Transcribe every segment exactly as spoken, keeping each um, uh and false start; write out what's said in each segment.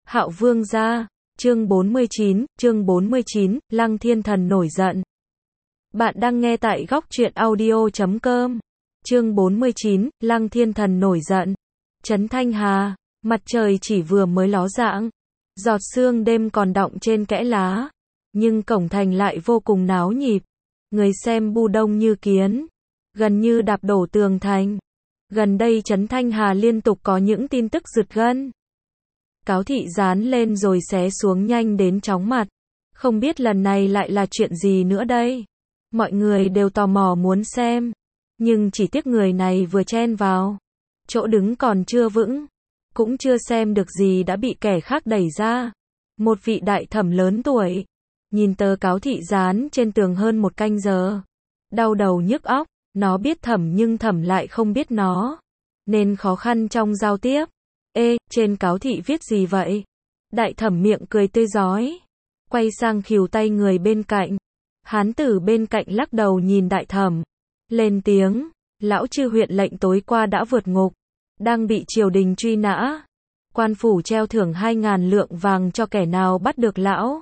Hạo Vương gia, chương bốn mươi chín, chương bốn mươi chín, Lăng Thiên Thần nổi giận. Bạn đang nghe tại góc truyện audio chấm com. Chương bốn mươi chín, Lăng Thiên Thần nổi giận. Trấn Thanh Hà, mặt trời chỉ vừa mới ló dạng, giọt sương đêm còn đọng trên kẽ lá, nhưng cổng thành lại vô cùng náo nhịp. Người xem bu đông như kiến, gần như đạp đổ tường thành. Gần đây Trấn Thanh Hà liên tục có những tin tức giật gân. Cáo thị dán lên rồi xé xuống nhanh đến chóng mặt. Không biết lần này lại là chuyện gì nữa đây. Mọi người đều tò mò muốn xem. Nhưng chỉ tiếc người này vừa chen vào. Chỗ đứng còn chưa vững. Cũng chưa xem được gì đã bị kẻ khác đẩy ra. Một vị đại thẩm lớn tuổi. Nhìn tờ cáo thị dán trên tường hơn một canh giờ. Đau đầu nhức óc. Nó biết thẩm nhưng thẩm lại không biết nó. Nên khó khăn trong giao tiếp. Ê, trên cáo thị viết gì vậy? Đại thẩm miệng cười tươi rói. Quay sang khìu tay người bên cạnh. Hán tử bên cạnh lắc đầu nhìn đại thẩm. Lên tiếng. Lão chư huyện lệnh tối qua đã vượt ngục. Đang bị triều đình truy nã. Quan phủ treo thưởng hai ngàn lượng vàng cho kẻ nào bắt được lão.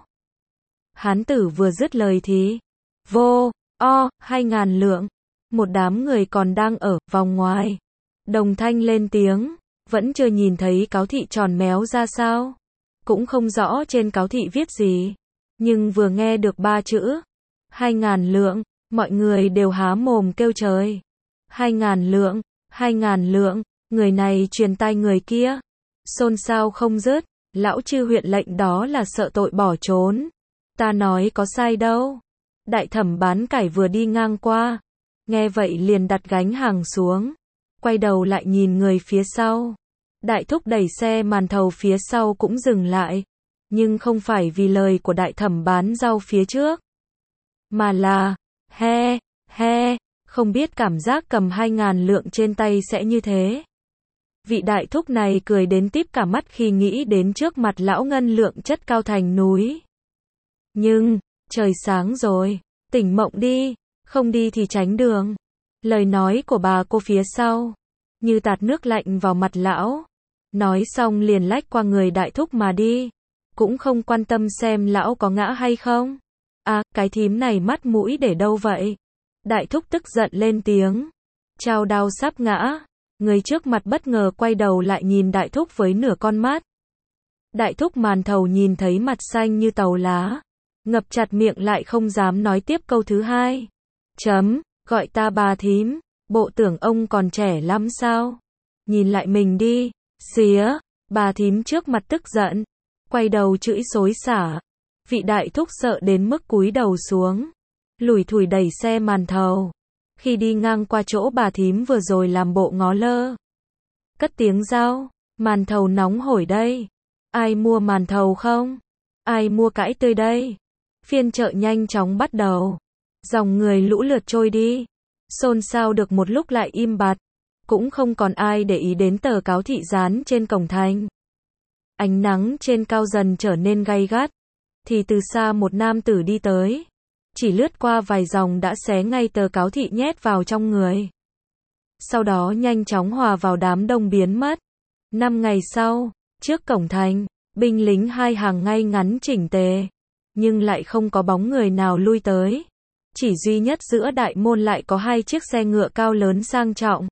Hán tử vừa dứt lời thì. Vô, o, hai ngàn lượng. Một đám người còn đang ở vòng ngoài. Đồng thanh lên tiếng. Vẫn chưa nhìn thấy cáo thị tròn méo ra sao. Cũng không rõ trên cáo thị viết gì. Nhưng vừa nghe được ba chữ. Hai ngàn lượng. Mọi người đều há mồm kêu trời. Hai ngàn lượng. Hai ngàn lượng. Người này truyền tai người kia. Xôn xao không dứt. Lão chư huyện lệnh đó là sợ tội bỏ trốn. Ta nói có sai đâu. Đại thẩm bán cải vừa đi ngang qua. Nghe vậy liền đặt gánh hàng xuống. Quay đầu lại nhìn người phía sau. Đại thúc đẩy xe màn thầu phía sau cũng dừng lại. Nhưng không phải vì lời của đại thẩm bán rau phía trước. Mà là, he, he, không biết cảm giác cầm hai ngàn lượng trên tay sẽ như thế. Vị đại thúc này cười đến típ cả mắt khi nghĩ đến trước mặt lão ngân lượng chất cao thành núi. Nhưng, trời sáng rồi, tỉnh mộng đi, không đi thì tránh đường. Lời nói của bà cô phía sau, như tạt nước lạnh vào mặt lão. Nói xong liền lách qua người đại thúc mà đi. Cũng không quan tâm xem lão có ngã hay không. À, cái thím này mắt mũi để đâu vậy? Đại thúc tức giận lên tiếng. Chao đao sắp ngã. Người trước mặt bất ngờ quay đầu lại nhìn đại thúc với nửa con mắt. Đại thúc màn thầu nhìn thấy mặt xanh như tàu lá. Ngập chặt miệng lại không dám nói tiếp câu thứ hai. Chấm, gọi ta bà thím. Bộ tưởng ông còn trẻ lắm sao? Nhìn lại mình đi. Xía, bà thím trước mặt tức giận. Quay đầu chửi xối xả. Vị đại thúc sợ đến mức cúi đầu xuống. Lủi thủi đẩy xe màn thầu. Khi đi ngang qua chỗ bà thím vừa rồi làm bộ ngó lơ. Cất tiếng rao. Màn thầu nóng hổi đây. Ai mua màn thầu không? Ai mua cải tươi đây? Phiên chợ nhanh chóng bắt đầu. Dòng người lũ lượt trôi đi. Xôn xao được một lúc lại im bặt. Cũng không còn ai để ý đến tờ cáo thị dán trên cổng thành. Ánh nắng trên cao dần trở nên gay gắt. Thì từ xa một nam tử đi tới. Chỉ lướt qua vài dòng đã xé ngay tờ cáo thị nhét vào trong người. Sau đó nhanh chóng hòa vào đám đông biến mất. Năm ngày sau, trước cổng thành, binh lính hai hàng ngay ngắn chỉnh tề. Nhưng lại không có bóng người nào lui tới. Chỉ duy nhất giữa đại môn lại có hai chiếc xe ngựa cao lớn sang trọng.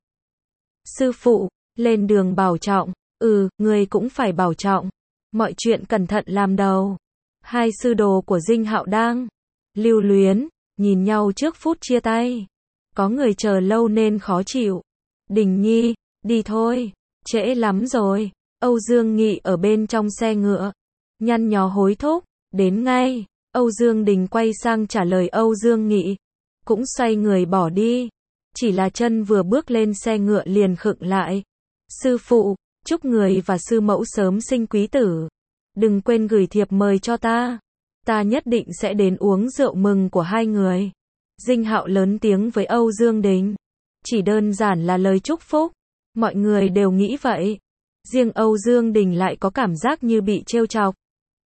Sư phụ, lên đường bảo trọng. Ừ, người cũng phải bảo trọng. Mọi chuyện cẩn thận làm đầu. Hai sư đồ của Dinh Hạo đang lưu luyến, nhìn nhau trước phút chia tay. Có người chờ lâu nên khó chịu. Đình Nhi, đi thôi, trễ lắm rồi. Âu Dương Nghị ở bên trong xe ngựa. Nhăn nhó hối thúc, đến ngay. Âu Dương Đình quay sang trả lời Âu Dương Nghị. Cũng xoay người bỏ đi. Chỉ là chân vừa bước lên xe ngựa liền khựng lại. Sư phụ, chúc người và sư mẫu sớm sinh quý tử. Đừng quên gửi thiệp mời cho ta. Ta nhất định sẽ đến uống rượu mừng của hai người. Dinh Hạo lớn tiếng với Âu Dương Đình. Chỉ đơn giản là lời chúc phúc. Mọi người đều nghĩ vậy. Riêng Âu Dương Đình lại có cảm giác như bị trêu chọc.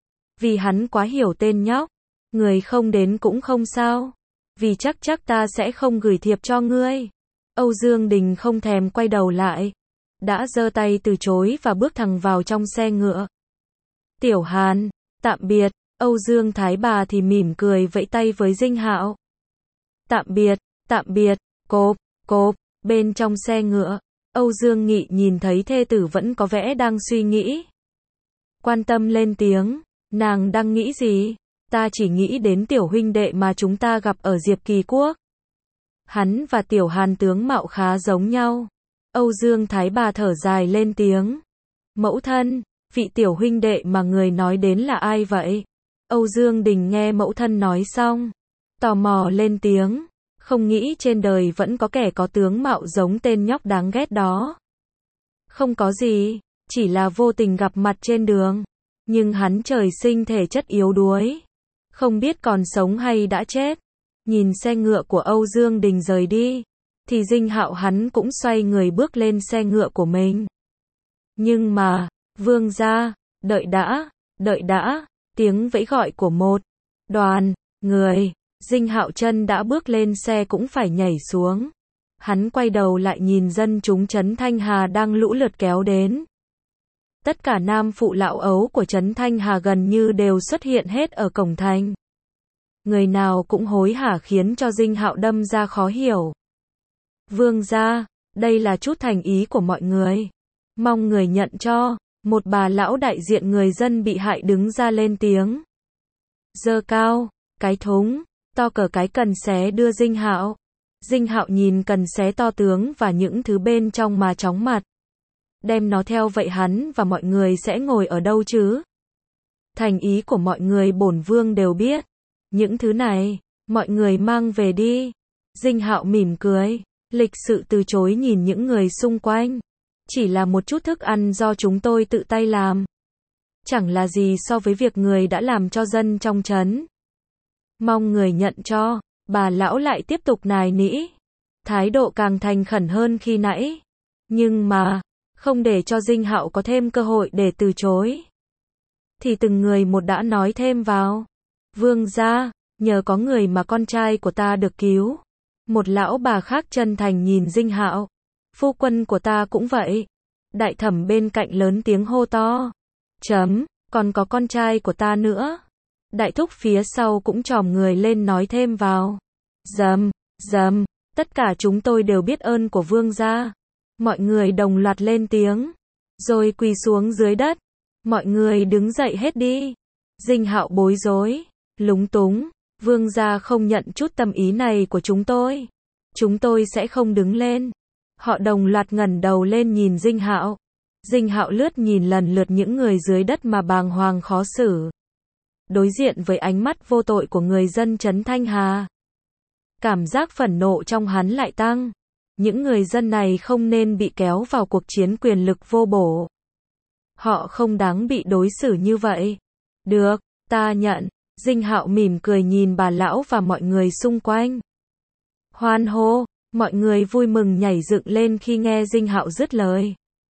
Vì hắn quá hiểu tên nhóc. Người không đến cũng không sao. Vì chắc chắc ta sẽ không gửi thiệp cho ngươi. Âu Dương Đình không thèm quay đầu lại. Đã giơ tay từ chối và bước thẳng vào trong xe ngựa. Tiểu Hàn, tạm biệt. Âu Dương Thái Bà thì mỉm cười vẫy tay với Dinh Hạo. Tạm biệt, tạm biệt, cộp, cộp, bên trong xe ngựa, Âu Dương Nghị nhìn thấy thê tử vẫn có vẻ đang suy nghĩ. Quan tâm lên tiếng, nàng đang nghĩ gì? Ta chỉ nghĩ đến tiểu huynh đệ mà chúng ta gặp ở Diệp Kỳ Quốc. Hắn và Tiểu Hàn tướng mạo khá giống nhau. Âu Dương Thái Bà thở dài lên tiếng. Mẫu thân, vị tiểu huynh đệ mà người nói đến là ai vậy? Âu Dương Đình nghe mẫu thân nói xong, tò mò lên tiếng, không nghĩ trên đời vẫn có kẻ có tướng mạo giống tên nhóc đáng ghét đó. Không có gì, chỉ là vô tình gặp mặt trên đường, nhưng hắn trời sinh thể chất yếu đuối, không biết còn sống hay đã chết. Nhìn xe ngựa của Âu Dương Đình rời đi, thì Dinh Hạo hắn cũng xoay người bước lên xe ngựa của mình. Nhưng mà, vương gia, đợi đã, đợi đã. Tiếng vẫy gọi của một đoàn người, Dinh Hạo chân đã bước lên xe cũng phải nhảy xuống. Hắn quay đầu lại nhìn dân chúng trấn Thanh Hà đang lũ lượt kéo đến. Tất cả nam phụ lão ấu của trấn Thanh Hà gần như đều xuất hiện hết ở cổng thành. Người nào cũng hối hả khiến cho Dinh Hạo đâm ra khó hiểu. Vương gia, đây là chút thành ý của mọi người. Mong người nhận cho. Một bà lão đại diện người dân bị hại đứng ra lên tiếng. Giơ cao cái thúng to cỡ cái cần xé đưa Dinh Hạo. Dinh Hạo nhìn cần xé to tướng và những thứ bên trong mà chóng mặt. Đem nó theo vậy hắn và mọi người sẽ ngồi ở đâu chứ? Thành ý của mọi người bổn vương đều biết. Những thứ này, mọi người mang về đi. Dinh Hạo mỉm cười, lịch sự từ chối nhìn những người xung quanh. Chỉ là một chút thức ăn do chúng tôi tự tay làm. Chẳng là gì so với việc người đã làm cho dân trong trấn. Mong người nhận cho. Bà lão lại tiếp tục nài nỉ. Thái độ càng thành khẩn hơn khi nãy. Nhưng mà, không để cho Dinh Hạo có thêm cơ hội để từ chối. Thì từng người một đã nói thêm vào. Vương gia, nhờ có người mà con trai của ta được cứu. Một lão bà khác chân thành nhìn Dinh Hạo. Phu quân của ta cũng vậy. Đại thẩm bên cạnh lớn tiếng hô to. Chấm, còn có con trai của ta nữa. Đại thúc phía sau cũng chòm người lên nói thêm vào. Dầm, dầm, tất cả chúng tôi đều biết ơn của vương gia. Mọi người đồng loạt lên tiếng. Rồi quỳ xuống dưới đất. Mọi người đứng dậy hết đi. Dinh Hạo bối rối, lúng túng. Vương gia không nhận chút tâm ý này của chúng tôi. Chúng tôi sẽ không đứng lên. Họ đồng loạt ngẩng đầu lên nhìn Dinh Hạo. Dinh Hạo lướt nhìn lần lượt những người dưới đất mà bàng hoàng khó xử. Đối diện với ánh mắt vô tội của người dân trấn Thanh Hà. Cảm giác phẫn nộ trong hắn lại tăng. Những người dân này không nên bị kéo vào cuộc chiến quyền lực vô bổ. Họ không đáng bị đối xử như vậy. Được, ta nhận. Dinh Hạo mỉm cười nhìn bà lão và mọi người xung quanh. Hoan hô, mọi người vui mừng nhảy dựng lên khi nghe Dinh Hạo dứt lời.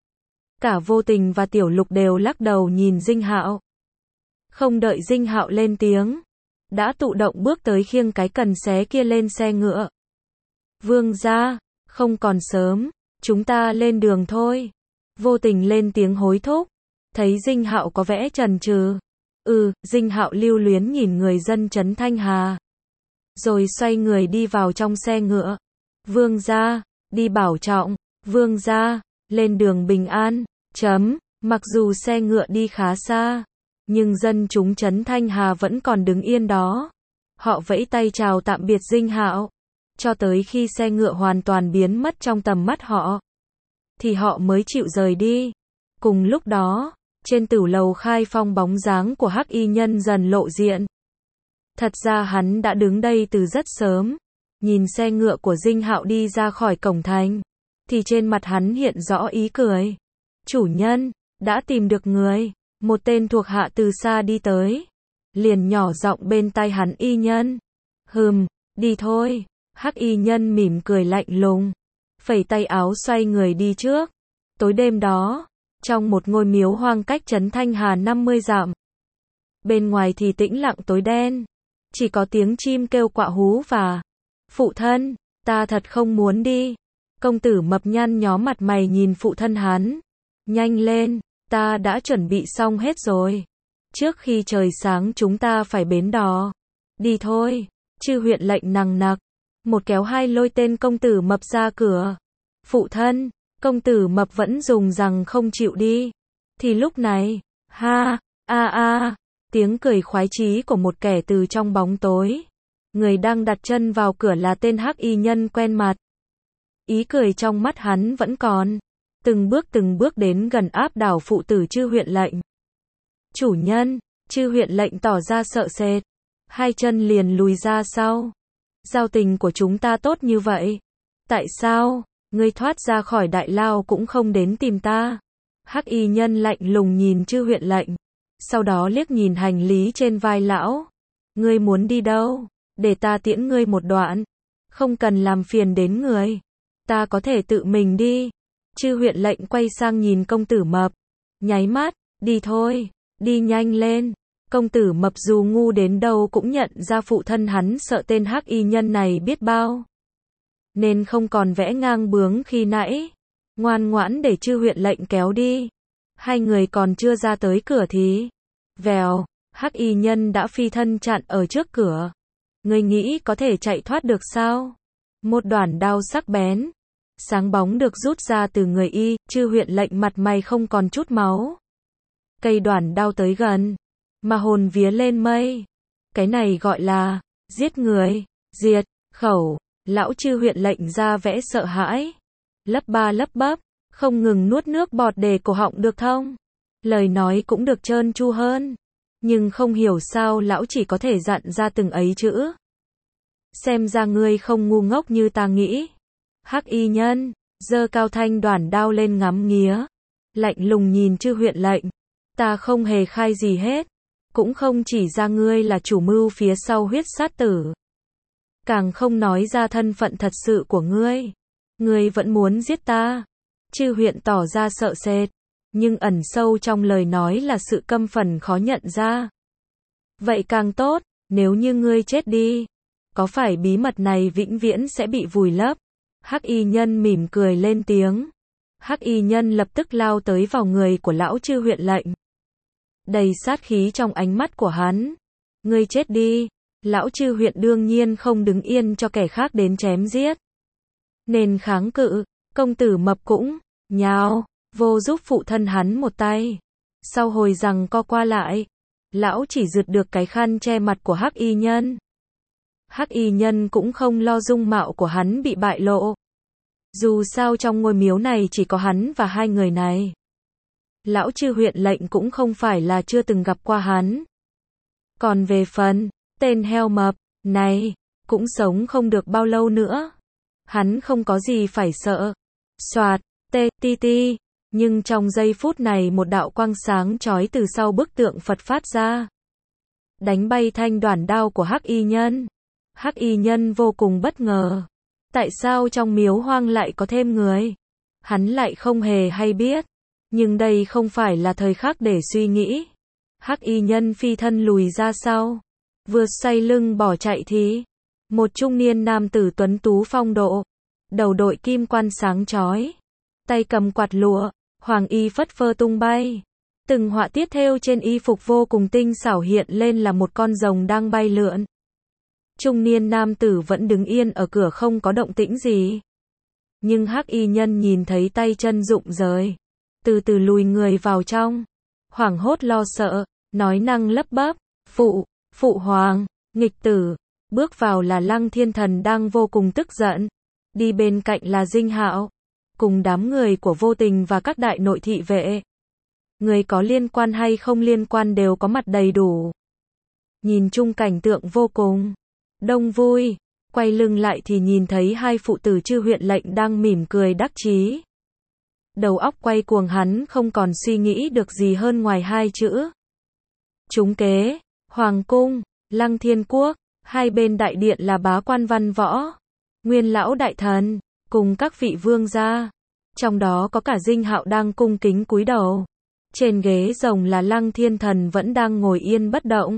Cả Vô Tình và Tiểu Lục đều lắc đầu nhìn Dinh Hạo. Không đợi Dinh Hạo lên tiếng, đã tự động bước tới khiêng cái cần xé kia lên xe ngựa. Vương gia, không còn sớm, chúng ta lên đường thôi. Vô Tình lên tiếng hối thúc, thấy Dinh Hạo có vẻ chần chừ. Ừ, Dinh Hạo lưu luyến nhìn người dân trấn Thanh Hà. Rồi xoay người đi vào trong xe ngựa. Vương gia, đi bảo trọng. Vương gia, lên đường bình an. Chấm, mặc dù xe ngựa đi khá xa, nhưng dân chúng trấn Thanh Hà vẫn còn đứng yên đó. Họ vẫy tay chào tạm biệt Dinh Hạo. Cho tới khi xe ngựa hoàn toàn biến mất trong tầm mắt họ, thì họ mới chịu rời đi. Cùng lúc đó, trên tử lầu Khai Phong bóng dáng của Hắc Y Nhân dần lộ diện. Thật ra hắn đã đứng đây từ rất sớm. Nhìn xe ngựa của Dinh Hạo đi ra khỏi cổng thành, thì trên mặt hắn hiện rõ ý cười. Chủ nhân, đã tìm được người. Một tên thuộc hạ từ xa đi tới, liền nhỏ giọng bên tai hắn. Y Nhân. Hừm, đi thôi. Hắc Y Nhân mỉm cười lạnh lùng, phẩy tay áo xoay người đi trước. Tối đêm đó, trong một ngôi miếu hoang cách trấn Thanh Hà năm mươi dặm. Bên ngoài thì tĩnh lặng tối đen, chỉ có tiếng chim kêu quạ hú và phụ thân, ta thật không muốn đi. Công tử mập nhăn nhó mặt mày nhìn phụ thân hắn. Nhanh lên, ta đã chuẩn bị xong hết rồi. Trước khi trời sáng chúng ta phải bến đò. Đi thôi. Chư huyện lệnh nằng nặc. Một kéo hai lôi tên công tử mập ra cửa. Phụ thân, công tử mập vẫn dùng rằng không chịu đi. Thì lúc này, ha, a a, tiếng cười khoái chí của một kẻ từ trong bóng tối. Người đang đặt chân vào cửa là tên hắc y nhân quen mặt. Ý cười trong mắt hắn vẫn còn. Từng bước từng bước đến gần áp đảo phụ tử chư huyện lệnh. Chủ nhân, chư huyện lệnh tỏ ra sợ sệt. Hai chân liền lùi ra sau. Giao tình của chúng ta tốt như vậy. Tại sao, ngươi thoát ra khỏi đại lao cũng không đến tìm ta? Hắc y nhân lạnh lùng nhìn chư huyện lệnh. Sau đó liếc nhìn hành lý trên vai lão. Ngươi muốn đi đâu? Để ta tiễn ngươi một đoạn. Không cần làm phiền đến người. Ta có thể tự mình đi. Chư huyện lệnh quay sang nhìn công tử mập. Nháy mắt, đi thôi, đi nhanh lên. Công tử mập dù ngu đến đâu cũng nhận ra phụ thân hắn sợ tên hắc y nhân này biết bao. Nên không còn vẽ ngang bướng khi nãy. Ngoan ngoãn để chư huyện lệnh kéo đi. Hai người còn chưa ra tới cửa thì. Vèo, hắc y nhân đã phi thân chặn ở trước cửa. Ngươi nghĩ có thể chạy thoát được sao? Một đoạn đao sắc bén. Sáng bóng được rút ra từ người y, chư huyện lệnh mặt mày không còn chút máu. Cây đoạn đao tới gần. Mà hồn vía lên mây. Cái này gọi là, giết người, diệt, khẩu. Lão chư huyện lệnh ra vẽ sợ hãi. Lấp ba lấp bắp, không ngừng nuốt nước bọt để cổ họng được thông. Lời nói cũng được trơn tru hơn. Nhưng không hiểu sao lão chỉ có thể dặn ra từng ấy chữ. Xem ra ngươi không ngu ngốc như ta nghĩ. Hắc y nhân, giơ cao thanh đoản đao lên ngắm nghía. Lạnh lùng nhìn chư huyện lệnh. Ta không hề khai gì hết. Cũng không chỉ ra ngươi là chủ mưu phía sau huyết sát tử. Càng không nói ra thân phận thật sự của ngươi. Ngươi vẫn muốn giết ta. Chư huyện tỏ ra sợ sệt. Nhưng ẩn sâu trong lời nói là sự căm phẫn khó nhận ra. Vậy càng tốt, nếu như ngươi chết đi. Có phải bí mật này vĩnh viễn sẽ bị vùi lấp? Hắc y nhân mỉm cười lên tiếng. Hắc y nhân lập tức lao tới vào người của lão chư huyện lệnh. Đầy sát khí trong ánh mắt của hắn. Ngươi chết đi. Lão chư huyện đương nhiên không đứng yên cho kẻ khác đến chém giết. Nên kháng cự, công tử mập cũng, nhào, vô giúp phụ thân hắn một tay. Sau hồi rằng co qua lại, lão chỉ rượt được cái khăn che mặt của hắc y nhân. Hắc y nhân cũng không lo dung mạo của hắn bị bại lộ. Dù sao trong ngôi miếu này chỉ có hắn và hai người này. Lão chư huyện lệnh cũng không phải là chưa từng gặp qua hắn. Còn về phần, tên heo mập, này, cũng sống không được bao lâu nữa. Hắn không có gì phải sợ. Soạt, tê, ti ti. Nhưng trong giây phút này một đạo quang sáng chói từ sau bức tượng Phật phát ra. Đánh bay thanh đoản đao của hắc y nhân. Hắc y nhân vô cùng bất ngờ. Tại sao trong miếu hoang lại có thêm người? Hắn lại không hề hay biết. Nhưng đây không phải là thời khắc để suy nghĩ. Hắc y nhân phi thân lùi ra sau. Vừa xoay lưng bỏ chạy thì. Một trung niên nam tử tuấn tú phong độ. Đầu đội kim quan sáng chói. Tay cầm quạt lụa. Hoàng y phất phơ tung bay. Từng họa tiết thêu trên y phục vô cùng tinh xảo hiện lên là một con rồng đang bay lượn. Trung niên nam tử vẫn đứng yên ở cửa không có động tĩnh gì. Nhưng hắc y nhân nhìn thấy tay chân rụng rời. Từ từ lùi người vào trong. Hoảng hốt lo sợ, nói năng lắp bắp. Phụ, phụ hoàng, nghịch tử. Bước vào là Lăng Thiên Thần đang vô cùng tức giận. Đi bên cạnh là Dinh Hạo. Cùng đám người của Vô Tình và các đại nội thị vệ. Người có liên quan hay không liên quan đều có mặt đầy đủ. Nhìn chung cảnh tượng vô cùng đông vui. Quay lưng lại thì nhìn thấy hai phụ tử chư huyện lệnh đang mỉm cười đắc chí. Đầu óc quay cuồng hắn không còn suy nghĩ được gì hơn ngoài hai chữ. Trúng kế, Hoàng cung, Lăng Thiên quốc, hai bên đại điện là bá quan văn võ, nguyên lão đại thần, cùng các vị vương gia. Trong đó có cả Dinh Hạo đang cung kính cúi đầu. Trên ghế rồng là Lăng Thiên Thần vẫn đang ngồi yên bất động.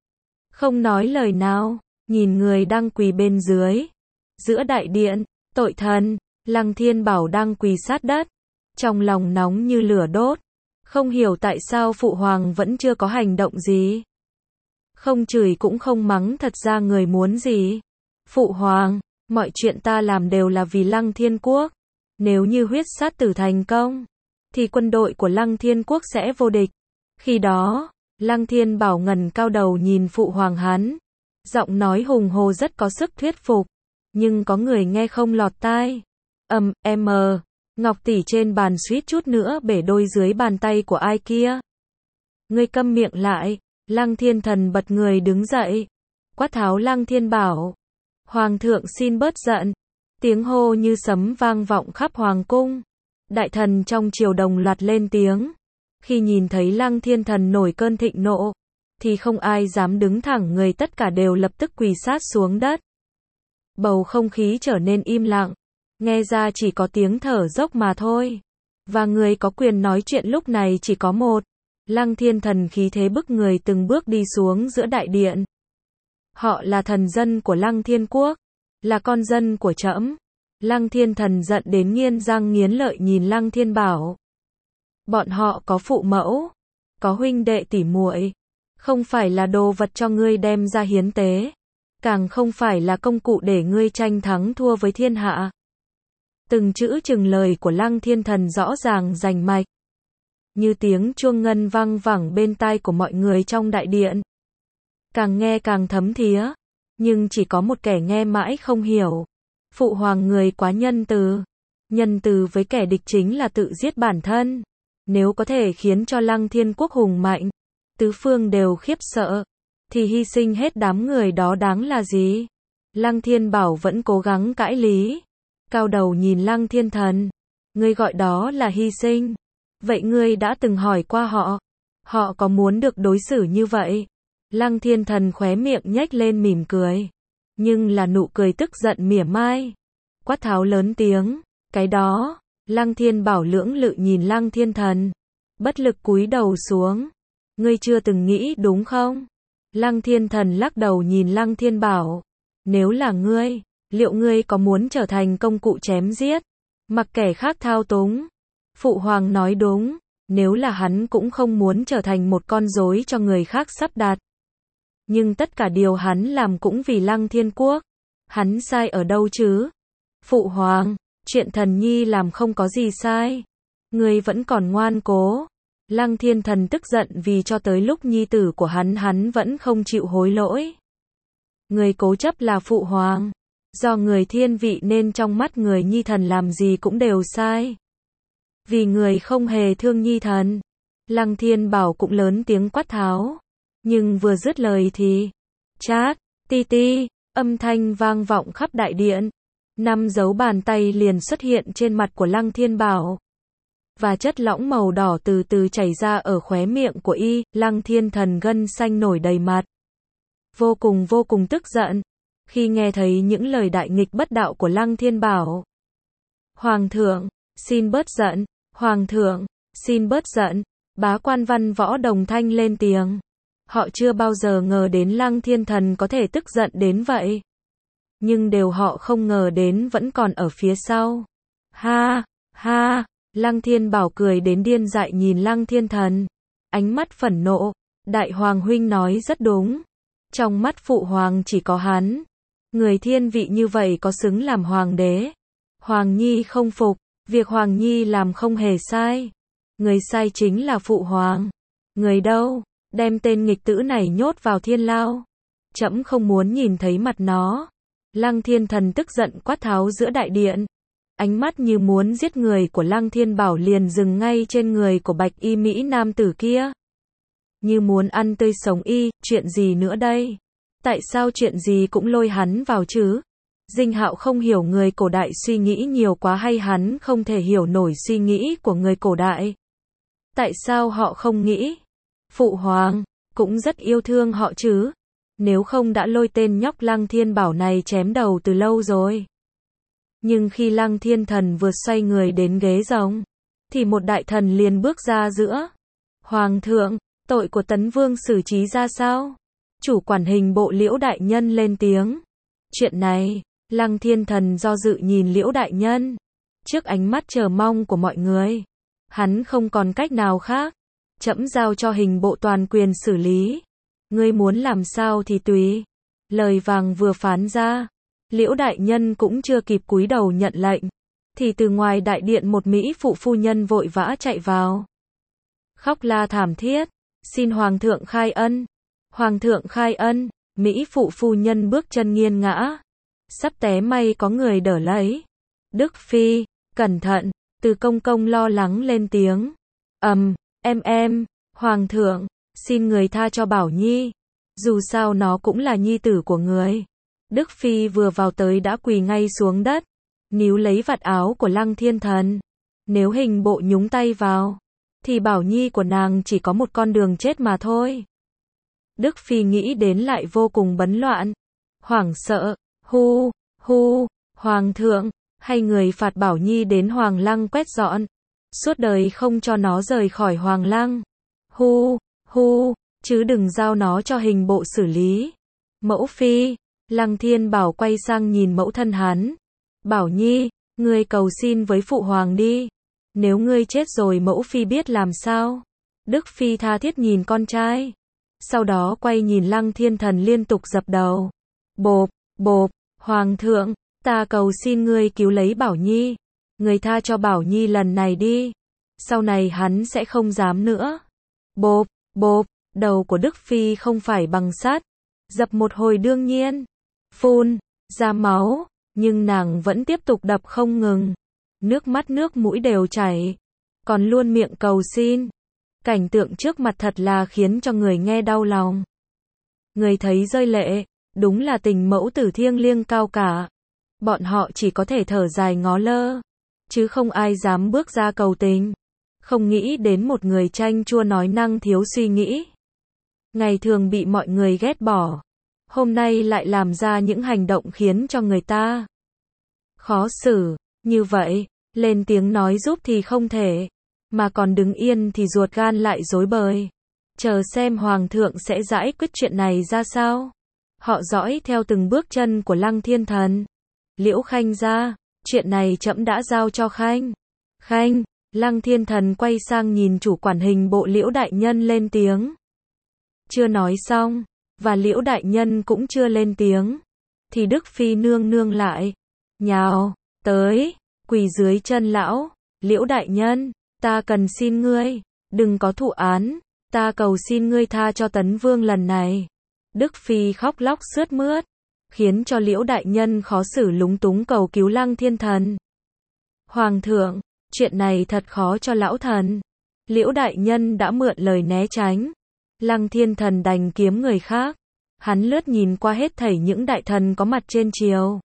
Không nói lời nào, nhìn người đang quỳ bên dưới. Giữa đại điện, tội thần, Lăng Thiên Bảo đang quỳ sát đất. Trong lòng nóng như lửa đốt. Không hiểu tại sao phụ hoàng vẫn chưa có hành động gì. Không chửi cũng không mắng, thật ra người muốn gì? Phụ hoàng, mọi chuyện ta làm đều là vì Lăng Thiên Quốc. Nếu như huyết sát tử thành công, thì quân đội của Lăng Thiên Quốc sẽ vô địch. Khi đó, Lăng Thiên Bảo ngẩng cao đầu nhìn phụ hoàng hắn. Giọng nói hùng hồ rất có sức thuyết phục. Nhưng có người nghe không lọt tai. Ầm, em Ngọc tỷ trên bàn suýt chút nữa bể đôi dưới bàn tay của ai kia. Ngươi câm miệng lại. Lăng Thiên Thần bật người đứng dậy. Quát tháo Lăng Thiên Bảo. Hoàng thượng xin bớt giận. Tiếng hô như sấm vang vọng khắp hoàng cung. Đại thần trong triều đồng loạt lên tiếng. Khi nhìn thấy Lăng Thiên Thần nổi cơn thịnh nộ, thì không ai dám đứng thẳng người, tất cả đều lập tức quỳ sát xuống đất. Bầu không khí trở nên im lặng. Nghe ra chỉ có tiếng thở dốc mà thôi. Và người có quyền nói chuyện lúc này chỉ có một. Lăng Thiên Thần khí thế bức người từng bước đi xuống giữa đại điện. Họ là thần dân của Lăng Thiên Quốc, là con dân của trẫm. Lăng Thiên Thần giận đến nghiến răng nghiến lợi nhìn Lăng Thiên Bảo. Bọn họ có phụ mẫu, có huynh đệ tỷ muội, không phải là đồ vật cho ngươi đem ra hiến tế, càng không phải là công cụ để ngươi tranh thắng thua với thiên hạ. Từng chữ chừng lời của Lăng Thiên Thần rõ ràng rành mạch, như tiếng chuông ngân vang vẳng bên tai của mọi người trong đại điện. Càng nghe càng thấm thía, nhưng chỉ có một kẻ nghe mãi không hiểu. Phụ hoàng người quá nhân từ. Nhân từ với kẻ địch chính là tự giết bản thân. Nếu có thể khiến cho Lăng Thiên Quốc hùng mạnh, tứ phương đều khiếp sợ, thì hy sinh hết đám người đó đáng là gì? Lăng Thiên Bảo vẫn cố gắng cãi lý. Cao đầu nhìn Lăng Thiên Thần. Ngươi gọi đó là hy sinh. Vậy ngươi đã từng hỏi qua họ? Họ có muốn được đối xử như vậy? Lăng Thiên Thần khóe miệng nhếch lên mỉm cười. Nhưng là nụ cười tức giận mỉa mai. Quát tháo lớn tiếng. Cái đó. Lăng Thiên Bảo lưỡng lự nhìn Lăng Thiên Thần. Bất lực cúi đầu xuống. Ngươi chưa từng nghĩ đúng không? Lăng Thiên Thần lắc đầu nhìn Lăng Thiên Bảo. Nếu là ngươi, liệu ngươi có muốn trở thành công cụ chém giết, mặc kẻ khác thao túng? Phụ hoàng nói đúng. Nếu là hắn cũng không muốn trở thành một con rối cho người khác sắp đặt. Nhưng tất cả điều hắn làm cũng vì Lăng Thiên Quốc. Hắn sai ở đâu chứ? Phụ hoàng, chuyện thần nhi làm không có gì sai. Ngươi vẫn còn ngoan cố. Lăng Thiên Thần tức giận vì cho tới lúc nhi tử của hắn hắn vẫn không chịu hối lỗi. Người cố chấp là phụ hoàng. Do người thiên vị nên trong mắt người nhi thần làm gì cũng đều sai. Vì người không hề thương nhi thần. Lăng Thiên Bảo cũng lớn tiếng quát tháo. Nhưng vừa dứt lời thì chát, ti ti, âm thanh vang vọng khắp đại điện. Năm dấu bàn tay liền xuất hiện trên mặt của Lăng Thiên Bảo. Và chất lỏng màu đỏ từ từ chảy ra ở khóe miệng của y. Lăng Thiên Thần gân xanh nổi đầy mặt. Vô cùng vô cùng tức giận. Khi nghe thấy những lời đại nghịch bất đạo của Lăng Thiên Bảo. Hoàng thượng, xin bớt giận. Hoàng thượng, xin bớt giận. Bá quan Văn Võ đồng thanh lên tiếng. Họ chưa bao giờ ngờ đến Lăng Thiên Thần có thể tức giận đến vậy. Nhưng điều họ không ngờ đến vẫn còn ở phía sau. Ha, ha, Lăng Thiên Bảo cười đến điên dại nhìn Lăng Thiên Thần. Ánh mắt phẫn nộ. Đại hoàng huynh nói rất đúng. Trong mắt phụ hoàng chỉ có hắn. Người thiên vị như vậy có xứng làm hoàng đế? Hoàng nhi không phục. Việc hoàng nhi làm không hề sai. Người sai chính là phụ hoàng. Người đâu? Đem tên nghịch tử này nhốt vào thiên lao. Trẫm không muốn nhìn thấy mặt nó. Lăng Thiên Thần tức giận quát tháo giữa đại điện. Ánh mắt như muốn giết người của Lăng Thiên Bảo liền dừng ngay trên người của bạch y mỹ nam tử kia. Như muốn ăn tươi sống y, chuyện gì nữa đây? Tại sao chuyện gì cũng lôi hắn vào chứ? Dinh Hạo không hiểu người cổ đại suy nghĩ nhiều quá hay hắn không thể hiểu nổi suy nghĩ của người cổ đại? Tại sao họ không nghĩ? Phụ hoàng, cũng rất yêu thương họ chứ? Nếu không đã lôi tên nhóc Lăng Thiên Bảo này chém đầu từ lâu rồi. Nhưng khi Lăng Thiên Thần vừa xoay người đến ghế rồng, thì một đại thần liền bước ra giữa. Hoàng thượng, tội của Tấn Vương xử trí ra sao? Chủ quản hình bộ Liễu đại nhân lên tiếng. Chuyện này, Lăng Thiên Thần do dự nhìn Liễu đại nhân. Trước ánh mắt chờ mong của mọi người, Hắn không còn cách nào khác. Trẫm giao cho hình bộ toàn quyền xử lý. Ngươi muốn làm sao thì tùy. Lời vàng vừa phán ra, Liễu đại nhân cũng chưa kịp cúi đầu nhận lệnh, thì từ ngoài đại điện một mỹ phụ phu nhân vội vã chạy vào. Khóc la thảm thiết, xin hoàng thượng khai ân. Hoàng thượng khai ân, mỹ phụ phu nhân bước chân nghiêng ngã, sắp té may có người đỡ lấy. Đức phi, cẩn thận, Từ công công lo lắng lên tiếng. Ầm, um, em em, hoàng thượng, xin người tha cho Bảo Nhi. Dù sao nó cũng là nhi tử của người. Đức phi vừa vào tới đã quỳ ngay xuống đất, níu lấy vạt áo của Lăng Thiên Thần. Nếu hình bộ nhúng tay vào, thì Bảo Nhi của nàng chỉ có một con đường chết mà thôi. Đức phi nghĩ đến lại vô cùng bấn loạn, hoảng sợ, hu, hu, hoàng thượng, hay người phạt Bảo Nhi đến Hoàng Lăng quét dọn, suốt đời không cho nó rời khỏi Hoàng Lăng. Hu, hu, chứ đừng giao nó cho hình bộ xử lý. Mẫu phi, Lăng Thiên Bảo quay sang nhìn mẫu thân hắn. Bảo Nhi, ngươi cầu xin với phụ hoàng đi. Nếu ngươi chết rồi mẫu phi biết làm sao? Đức phi tha thiết nhìn con trai. Sau đó quay nhìn Lăng Thiên Thần liên tục dập đầu. Bộp, bộp, hoàng thượng, ta cầu xin ngươi cứu lấy Bảo Nhi. Ngươi tha cho Bảo Nhi lần này đi. Sau này hắn sẽ không dám nữa. Bộp, bộp, đầu của Đức phi không phải bằng sắt. Dập một hồi đương nhiên phun ra máu, nhưng nàng vẫn tiếp tục đập không ngừng. Nước mắt nước mũi đều chảy, còn luôn miệng cầu xin. Cảnh tượng trước mặt thật là khiến cho người nghe đau lòng. Người thấy rơi lệ, đúng là tình mẫu tử thiêng liêng cao cả. Bọn họ chỉ có thể thở dài ngó lơ, chứ không ai dám bước ra cầu tình. Không nghĩ đến một người chanh chua nói năng thiếu suy nghĩ. Ngày thường bị mọi người ghét bỏ, hôm nay lại làm ra những hành động khiến cho người ta khó xử. Như vậy, lên tiếng nói giúp thì không thể, mà còn đứng yên thì ruột gan lại rối bời. Chờ xem hoàng thượng sẽ giải quyết chuyện này ra sao. Họ dõi theo từng bước chân của Lăng Thiên Thần. Liễu Khanh ra, chuyện này trẫm đã giao cho Khanh. Khanh, Lăng Thiên Thần quay sang nhìn chủ quản hình bộ Liễu đại nhân lên tiếng. Chưa nói xong, và Liễu đại nhân cũng chưa lên tiếng, thì Đức phi nương nương lại nhào tới, quỳ dưới chân lão. Liễu đại nhân, ta cần xin ngươi, đừng có thụ án, ta cầu xin ngươi tha cho Tấn Vương lần này. Đức phi khóc lóc sướt mướt, khiến cho Liễu đại nhân khó xử lúng túng cầu cứu Lăng Thiên Thần. Hoàng thượng, chuyện này thật khó cho lão thần. Liễu đại nhân đã mượn lời né tránh. Lăng Thiên Thần đành kiếm người khác. Hắn lướt nhìn qua hết thảy những đại thần có mặt trên triều,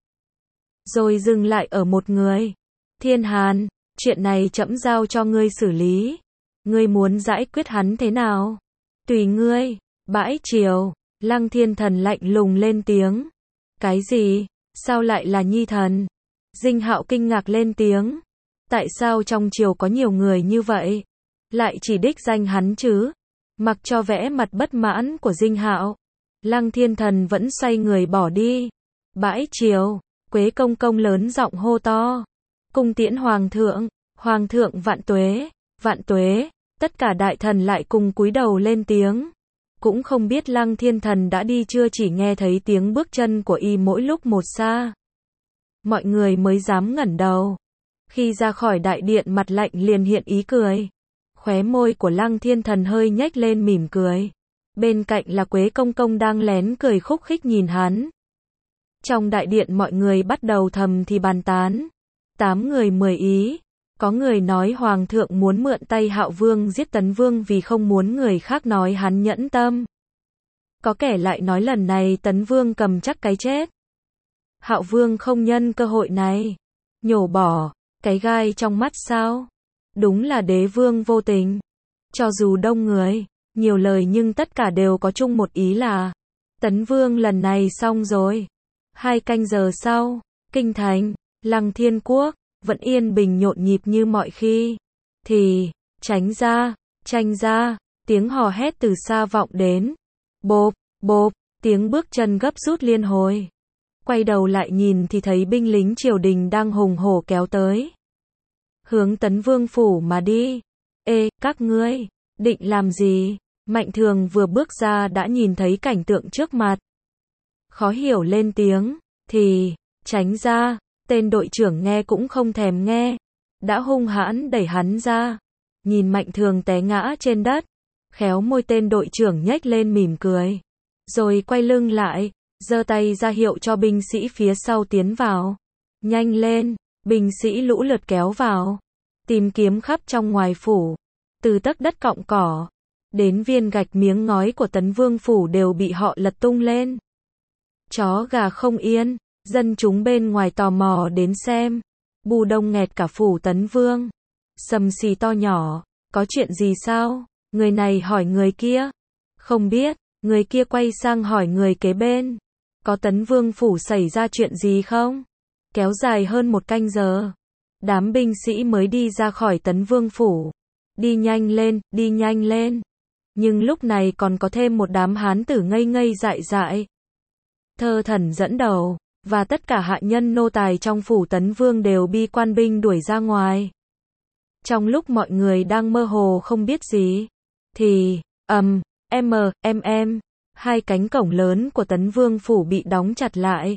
rồi dừng lại ở một người. Thiên Hàn, chuyện này trẫm giao cho ngươi xử lý. Ngươi muốn giải quyết hắn thế nào? Tùy ngươi. Bãi triều, Lăng Thiên Thần lạnh lùng lên tiếng. Cái gì? Sao lại là nhi thần? Dinh Hạo kinh ngạc lên tiếng. Tại sao trong triều có nhiều người như vậy, lại chỉ đích danh hắn chứ? Mặc cho vẻ mặt bất mãn của Dinh Hạo, Lăng Thiên Thần vẫn xoay người bỏ đi. Bãi triều, Quế công công lớn giọng hô to. Cung tiễn hoàng thượng, hoàng thượng vạn tuế, vạn tuế. Tất cả đại thần lại cùng cúi đầu lên tiếng. Cũng không biết Lăng Thiên Thần đã đi chưa, chỉ nghe thấy tiếng bước chân của y mỗi lúc một xa. Mọi người mới dám ngẩng đầu. Khi ra khỏi đại điện mặt lạnh liền hiện ý cười. Khóe môi của Lăng Thiên Thần hơi nhếch lên mỉm cười. Bên cạnh là Quế công công đang lén cười khúc khích nhìn hắn. Trong đại điện mọi người bắt đầu thầm thì bàn tán. Tám người mười ý. Có người nói hoàng thượng muốn mượn tay Hạo Vương giết Tấn Vương vì không muốn người khác nói hắn nhẫn tâm. Có kẻ lại nói lần này Tấn Vương cầm chắc cái chết. Hạo Vương không nhân cơ hội này nhổ bỏ cái gai trong mắt sao? Đúng là đế vương vô tình. Cho dù đông người, nhiều lời nhưng tất cả đều có chung một ý là Tấn Vương lần này xong rồi. Hai canh giờ sau, kinh thành, Lăng Thiên Quốc vẫn yên bình nhộn nhịp như mọi khi. Thì, tránh ra, tranh ra, tiếng hò hét từ xa vọng đến. Bộp, bộp, tiếng bước chân gấp rút liên hồi. Quay đầu lại nhìn thì thấy binh lính triều đình đang hùng hổ kéo tới, hướng Tấn Vương phủ mà đi. Ê, các ngươi, định làm gì? Mạnh Thường vừa bước ra đã nhìn thấy cảnh tượng trước mặt. Khó hiểu lên tiếng, thì, tránh ra, tên đội trưởng nghe cũng không thèm nghe. Đã hung hãn đẩy hắn ra. Nhìn Mạnh Thường té ngã trên đất. Khéo môi tên đội trưởng nhếch lên mỉm cười. Rồi quay lưng lại, giơ tay ra hiệu cho binh sĩ phía sau tiến vào. Nhanh lên, binh sĩ lũ lượt kéo vào. Tìm kiếm khắp trong ngoài phủ. Từ tấc đất cọng cỏ, đến viên gạch miếng ngói của Tấn Vương phủ đều bị họ lật tung lên. Chó gà không yên, dân chúng bên ngoài tò mò đến xem. Bù đông nghẹt cả phủ Tấn Vương. Sầm xì to nhỏ, có chuyện gì sao? Người này hỏi người kia. Không biết, người kia quay sang hỏi người kế bên. Có Tấn Vương phủ xảy ra chuyện gì không? Kéo dài hơn một canh giờ. Đám binh sĩ mới đi ra khỏi Tấn Vương phủ. Đi nhanh lên, đi nhanh lên. Nhưng lúc này còn có thêm một đám hán tử ngây ngây dại dại. Thơ Thần dẫn đầu, và tất cả hạ nhân nô tài trong phủ Tấn Vương đều bị quan binh đuổi ra ngoài. Trong lúc mọi người đang mơ hồ không biết gì, thì, ầm, em, em em, hai cánh cổng lớn của Tấn Vương phủ bị đóng chặt lại.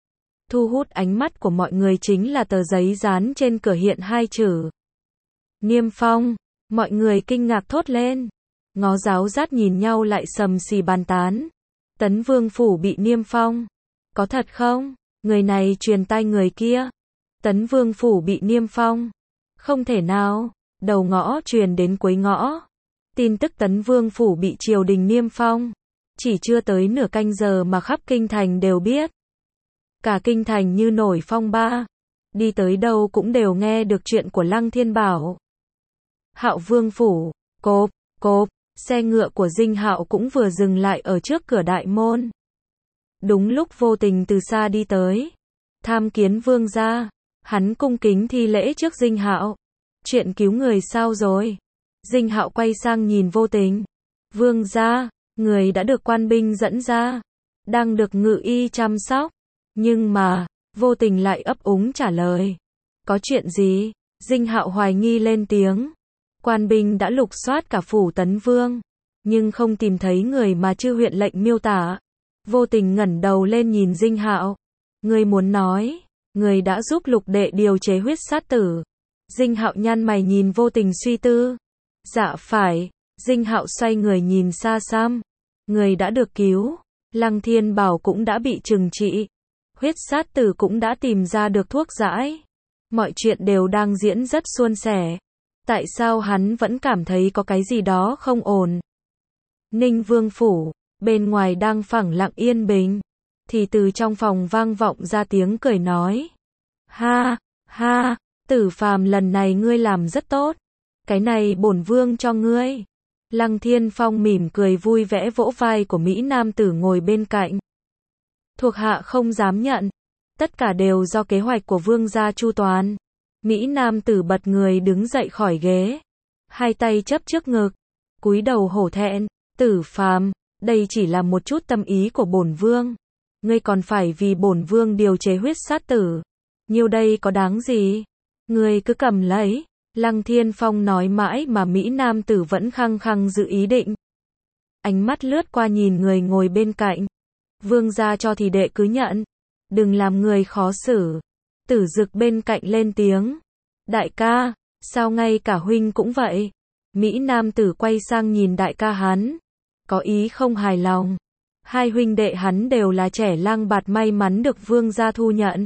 Thu hút ánh mắt của mọi người chính là tờ giấy dán trên cửa hiện hai chữ Niêm Phong. Mọi người kinh ngạc thốt lên. Ngó giáo giác nhìn nhau lại sầm xì bàn tán. Tấn Vương phủ bị niêm phong. Có thật không? Người này truyền tai người kia. Tấn Vương phủ bị niêm phong. Không thể nào. Đầu ngõ truyền đến cuối ngõ. Tin tức Tấn Vương phủ bị triều đình niêm phong. Chỉ chưa tới nửa canh giờ mà khắp kinh thành đều biết. Cả kinh thành như nổi phong ba. Đi tới đâu cũng đều nghe được chuyện của Lăng Thiên Bảo. Hạo Vương phủ, cộp, cộp, xe ngựa của Dinh Hạo cũng vừa dừng lại ở trước cửa đại môn. Đúng lúc Vô Tình từ xa đi tới, tham kiến vương gia, hắn cung kính thi lễ trước Dinh Hạo. Chuyện cứu người sao rồi? Dinh Hạo quay sang nhìn Vô Tình. Vương gia, người đã được quan binh dẫn ra, đang được ngự y chăm sóc. Nhưng mà, Vô Tình lại ấp úng trả lời. Có chuyện gì? Dinh Hạo hoài nghi lên tiếng. Quan binh đã lục soát cả phủ Tấn Vương, nhưng không tìm thấy người mà chư huyện lệnh miêu tả. Vô Tình ngẩng đầu lên nhìn Dinh Hạo. Người muốn nói, người đã giúp lục đệ điều chế huyết sát tử. Dinh Hạo nhăn mày nhìn Vô Tình suy tư. Dạ phải. Dinh Hạo xoay người nhìn xa xăm. Người đã được cứu. Lăng Thiên Bảo cũng đã bị trừng trị. Huyết sát tử cũng đã tìm ra được thuốc giải. Mọi chuyện đều đang diễn rất suôn sẻ. Tại sao hắn vẫn cảm thấy có cái gì đó không ổn? Ninh Vương phủ, bên ngoài đang phẳng lặng yên bình, thì từ trong phòng vang vọng ra tiếng cười nói. Ha, ha, Tử Phàm lần này ngươi làm rất tốt. Cái này bổn vương cho ngươi. Lăng Thiên Phong mỉm cười vui vẻ vỗ vai của Mỹ Nam tử ngồi bên cạnh. Thuộc hạ không dám nhận. Tất cả đều do kế hoạch của vương gia chu toàn. Mỹ Nam tử bật người đứng dậy khỏi ghế. Hai tay chấp trước ngực. Cúi đầu hổ thẹn. Tử Phàm, đây chỉ là một chút tâm ý của bổn vương. Ngươi còn phải vì bổn vương điều chế huyết sát tử. Nhiêu đây có đáng gì? Ngươi cứ cầm lấy. Lăng Thiên Phong nói mãi mà Mỹ Nam tử vẫn khăng khăng giữ ý định. Ánh mắt lướt qua nhìn người ngồi bên cạnh. Vương gia cho thì đệ cứ nhận. Đừng làm người khó xử. Tử Dực bên cạnh lên tiếng. Đại ca, sao ngay cả huynh cũng vậy? Mỹ Nam tử quay sang nhìn đại ca hắn. Có ý không hài lòng. Hai huynh đệ hắn đều là trẻ lang bạt may mắn được vương gia thu nhận.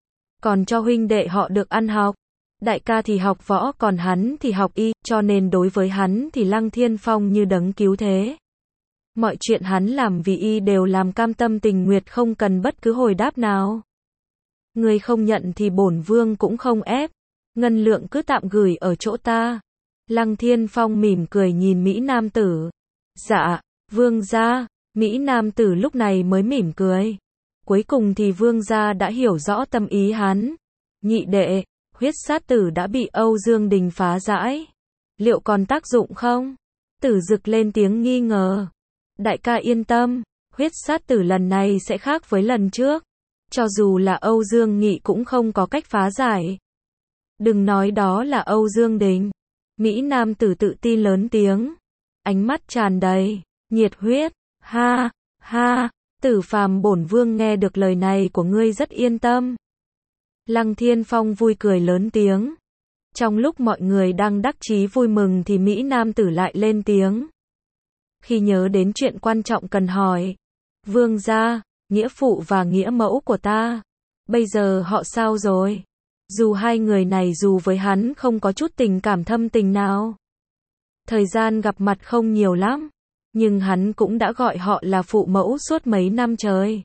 Còn cho huynh đệ họ được ăn học. Đại ca thì học võ còn hắn thì học y, cho nên đối với hắn thì Lăng Thiên Phong như đấng cứu thế. Mọi chuyện hắn làm vì y đều làm cam tâm tình nguyện không cần bất cứ hồi đáp nào. Người không nhận thì bổn vương cũng không ép. Ngân lượng cứ tạm gửi ở chỗ ta. Lăng Thiên Phong mỉm cười nhìn Mỹ Nam tử. Dạ, vương gia. Mỹ Nam tử lúc này mới mỉm cười. Cuối cùng thì vương gia đã hiểu rõ tâm ý hắn. Nhị đệ, huyết sát tử đã bị Âu Dương Đình phá giải. Liệu còn tác dụng không? Tử Dực lên tiếng nghi ngờ. Đại ca yên tâm, huyết sát tử lần này sẽ khác với lần trước. Cho dù là Âu Dương Nghị cũng không có cách phá giải. Đừng nói đó là Âu Dương Đình. Mỹ nam tử tự tin lớn tiếng, ánh mắt tràn đầy nhiệt huyết. Ha, ha, Tử Phàm bổn vương nghe được lời này của ngươi rất yên tâm. Lăng Thiên Phong vui cười lớn tiếng. Trong lúc mọi người đang đắc chí vui mừng thì Mỹ nam tử lại lên tiếng. Khi nhớ đến chuyện quan trọng cần hỏi, vương gia, nghĩa phụ và nghĩa mẫu của ta, bây giờ họ sao rồi? Dù hai người này dù với hắn không có chút tình cảm thâm tình nào, thời gian gặp mặt không nhiều lắm, nhưng hắn cũng đã gọi họ là phụ mẫu suốt mấy năm trời.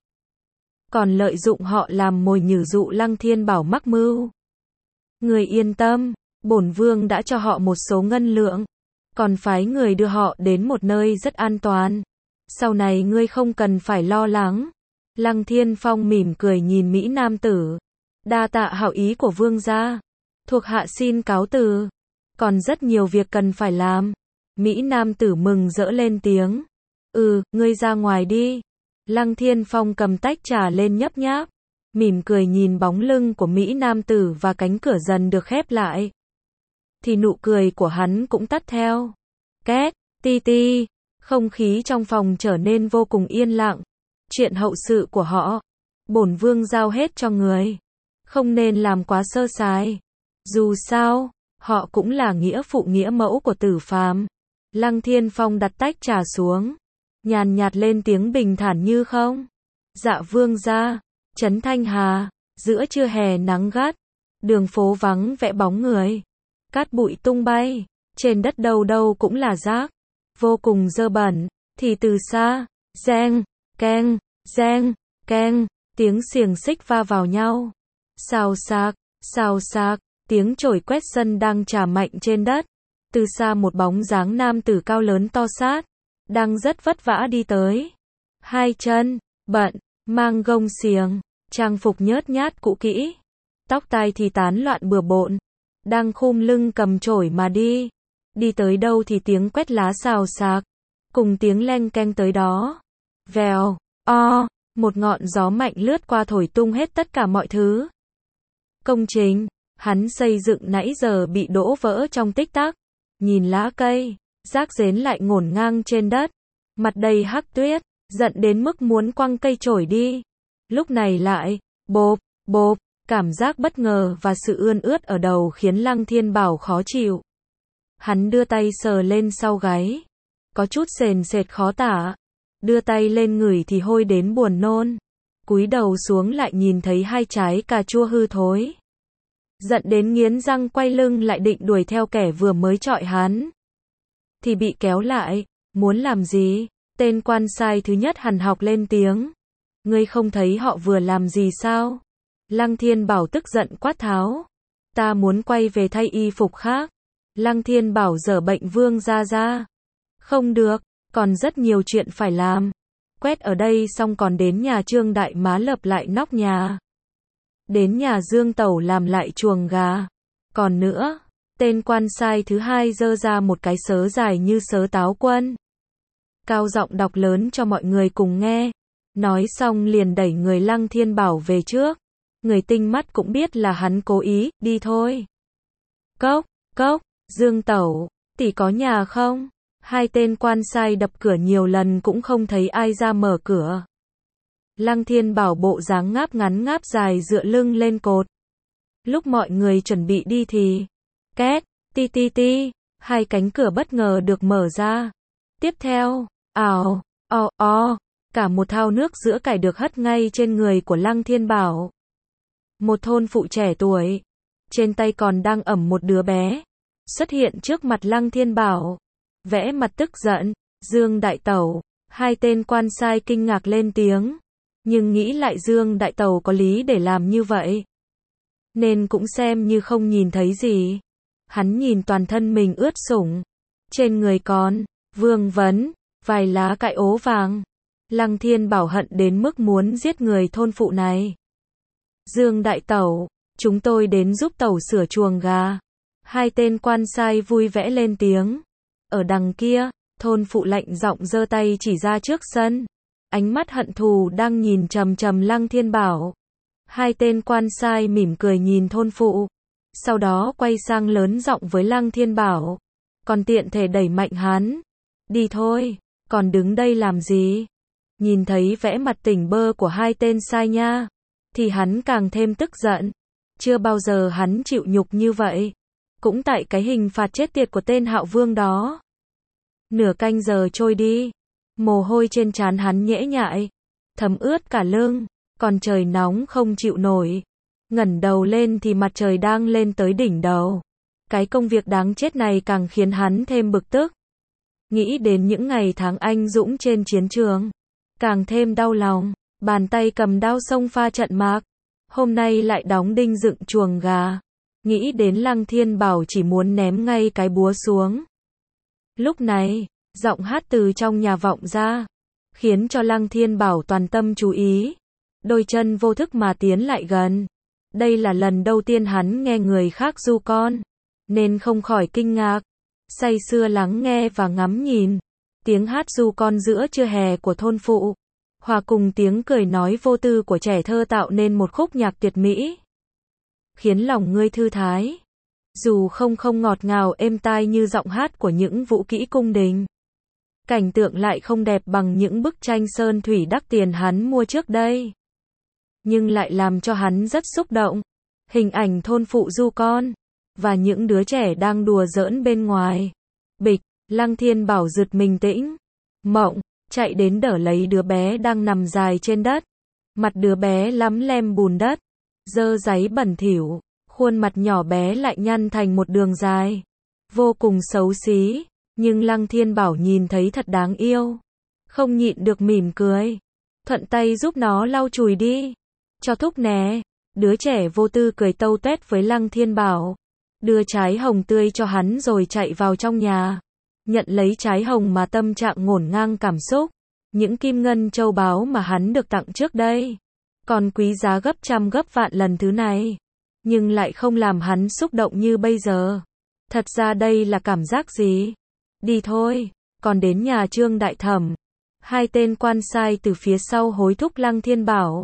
Còn lợi dụng họ làm mồi nhử dụ Lăng Thiên Bảo mắc mưu. Người yên tâm, bổn vương đã cho họ một số ngân lượng, còn phái người đưa họ đến một nơi rất an toàn. Sau này ngươi không cần phải lo lắng. Lăng Thiên Phong mỉm cười nhìn Mỹ nam tử. Đa tạ hảo ý của vương gia. Thuộc hạ xin cáo từ. Còn rất nhiều việc cần phải làm. Mỹ nam tử mừng rỡ lên tiếng. Ừ, ngươi ra ngoài đi. Lăng Thiên Phong cầm tách trà lên nhấp nháp. Mỉm cười nhìn bóng lưng của Mỹ nam tử và cánh cửa dần được khép lại. Thì nụ cười của hắn cũng tắt theo. Két, ti ti. Không khí trong phòng trở nên vô cùng yên lặng. Chuyện hậu sự của họ, bổn vương giao hết cho người. Không nên làm quá sơ sài. Dù sao, họ cũng là nghĩa phụ nghĩa mẫu của Tử Phàm. Lăng Thiên Phong đặt tách trà xuống. Nhàn nhạt lên tiếng bình thản như không. Dạ vương gia. Trấn Thanh Hà. Giữa trưa hè nắng gắt. Đường phố vắng vẻ bóng người. Cát bụi tung bay. Trên đất đâu đâu cũng là rác. Vô cùng dơ bẩn. Thì từ xa, reng, keng, reng, keng, tiếng xiềng xích va vào nhau. Xào xạc, xào xạc, tiếng chổi quét sân đang chà mạnh trên đất. Từ xa một bóng dáng nam tử cao lớn to sát, đang rất vất vả đi tới. Hai chân, bận, mang gông xiềng, trang phục nhớt nhát cũ kỹ. Tóc tai thì tán loạn bừa bộn, đang khum lưng cầm chổi mà đi. Đi tới đâu thì tiếng quét lá xào xạc, cùng tiếng leng keng tới đó. Vèo, o, một ngọn gió mạnh lướt qua thổi tung hết tất cả mọi thứ. Công trình, hắn xây dựng nãy giờ bị đổ vỡ trong tích tắc. Nhìn lá cây, rác rến lại ngổn ngang trên đất. Mặt đầy hắc tuyết, giận đến mức muốn quăng cây chổi đi. Lúc này lại, bộp, bộp, cảm giác bất ngờ và sự ươn ướt ở đầu khiến Lăng Thiên Bảo khó chịu. Hắn đưa tay sờ lên sau gáy. Có chút sền sệt khó tả. Đưa tay lên ngửi thì hôi đến buồn nôn. Cúi đầu xuống lại nhìn thấy hai trái cà chua hư thối. Giận đến nghiến răng quay lưng lại định đuổi theo kẻ vừa mới chọi hắn. Thì bị kéo lại. Muốn làm gì? Tên quan sai thứ nhất hằn học lên tiếng. Ngươi không thấy họ vừa làm gì sao? Lăng Thiên Bảo tức giận quát tháo. Ta muốn quay về thay y phục khác. Lăng Thiên Bảo giở bệnh vương ra ra. Không được, còn rất nhiều chuyện phải làm. Quét ở đây xong còn đến nhà Trương Đại Má lợp lại nóc nhà. Đến nhà Dương Tẩu làm lại chuồng gà. Còn nữa, tên quan sai thứ hai giơ ra một cái sớ dài như sớ táo quân. Cao giọng đọc lớn cho mọi người cùng nghe. Nói xong liền đẩy người Lăng Thiên Bảo về trước. Người tinh mắt cũng biết là hắn cố ý, đi thôi. Cốc, cốc, Dương Tẩu, tỷ có nhà không? Hai tên quan sai đập cửa nhiều lần cũng không thấy ai ra mở cửa. Lăng Thiên Bảo bộ dáng ngáp ngắn ngáp dài dựa lưng lên cột. Lúc mọi người chuẩn bị đi thì, két, ti ti ti, hai cánh cửa bất ngờ được mở ra. Tiếp theo, ào, o o, cả một thao nước sữa cải được hất ngay trên người của Lăng Thiên Bảo. Một thôn phụ trẻ tuổi, trên tay còn đang ẵm một đứa bé, xuất hiện trước mặt Lăng Thiên Bảo. Vẽ mặt tức giận, Dương Đại Tẩu, hai tên quan sai kinh ngạc lên tiếng. Nhưng nghĩ lại Dương Đại Tẩu có lý để làm như vậy. Nên cũng xem như không nhìn thấy gì. Hắn nhìn toàn thân mình ướt sũng. Trên người còn, vương vấn, vài lá cải ố vàng. Lăng Thiên Bảo hận đến mức muốn giết người thôn phụ này. Dương Đại Tẩu, chúng tôi đến giúp Tẩu sửa chuồng gà. Hai tên quan sai vui vẻ lên tiếng. Ở đằng kia, thôn phụ lạnh giọng giơ tay chỉ ra trước sân. Ánh mắt hận thù đang nhìn chằm chằm Lăng Thiên Bảo. Hai tên quan sai mỉm cười nhìn thôn phụ. sau đó quay sang lớn giọng với Lăng Thiên Bảo. Còn tiện thể đẩy mạnh hắn. Đi thôi, còn đứng đây làm gì? Nhìn thấy vẻ mặt tỉnh bơ của hai tên sai nha, thì hắn càng thêm tức giận. Chưa bao giờ hắn chịu nhục như vậy. Cũng tại cái hình phạt chết tiệt của tên Hạo Vương đó. Nửa canh giờ trôi đi, mồ hôi trên trán hắn nhễ nhại, thấm ướt cả lưng, còn trời nóng không chịu nổi. Ngẩng đầu lên thì mặt trời đang lên tới đỉnh đầu. Cái công việc đáng chết này càng khiến hắn thêm bực tức. Nghĩ đến những ngày tháng anh dũng trên chiến trường, càng thêm đau lòng. Bàn tay cầm đao xông pha trận mạc, hôm nay lại đóng đinh dựng chuồng gà. Nghĩ đến Lăng Thiên Bảo chỉ muốn ném ngay cái búa xuống. Lúc này, giọng hát từ trong nhà vọng ra, khiến cho Lăng Thiên Bảo toàn tâm chú ý. Đôi chân vô thức mà tiến lại gần. Đây là lần đầu tiên hắn nghe người khác ru con, nên không khỏi kinh ngạc, say sưa lắng nghe và ngắm nhìn. Tiếng hát ru con giữa trưa hè của thôn phụ, hòa cùng tiếng cười nói vô tư của trẻ thơ tạo nên một khúc nhạc tuyệt mỹ, khiến lòng ngươi thư thái. Dù không không ngọt ngào êm tai như giọng hát của những vũ kỹ cung đình, cảnh tượng lại không đẹp bằng những bức tranh sơn thủy đắt tiền hắn mua trước đây, nhưng lại làm cho hắn rất xúc động. Hình ảnh thôn phụ ru con, và những đứa trẻ đang đùa giỡn bên ngoài. Bịch, Lăng Thiên Bảo giật mình tĩnh, mộng, chạy đến đỡ lấy đứa bé đang nằm dài trên đất. Mặt đứa bé lắm lem bùn đất, dơ dáy bẩn thỉu, khuôn mặt nhỏ bé lại nhăn thành một đường dài, vô cùng xấu xí, nhưng Lăng Thiên Bảo nhìn thấy thật đáng yêu, không nhịn được mỉm cười, thuận tay giúp nó lau chùi đi, cho thúc nè. Đứa trẻ vô tư cười tâu tuét với Lăng Thiên Bảo, đưa trái hồng tươi cho hắn rồi chạy vào trong nhà, nhận lấy trái hồng mà tâm trạng ngổn ngang cảm xúc. Những kim ngân châu báu mà hắn được tặng trước đây, còn quý giá gấp trăm gấp vạn lần thứ này, nhưng lại không làm hắn xúc động như bây giờ. Thật ra đây là cảm giác gì? Đi thôi, còn đến nhà Trương Đại Thẩm. Hai tên quan sai từ phía sau hối thúc Lăng Thiên Bảo.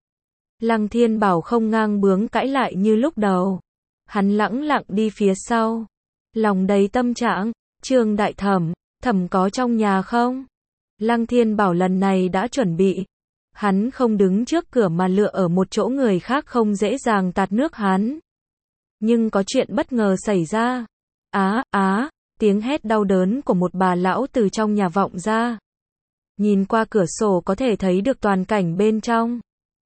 Lăng Thiên Bảo không ngang bướng cãi lại như lúc đầu. Hắn lẳng lặng đi phía sau, lòng đầy tâm trạng. Trương Đại Thẩm, thẩm có trong nhà không? Lăng Thiên Bảo lần này đã chuẩn bị. Hắn không đứng trước cửa mà lựa ở một chỗ người khác không dễ dàng tạt nước hắn. Nhưng có chuyện bất ngờ xảy ra. Á, á, tiếng hét đau đớn của một bà lão từ trong nhà vọng ra. Nhìn qua cửa sổ có thể thấy được toàn cảnh bên trong.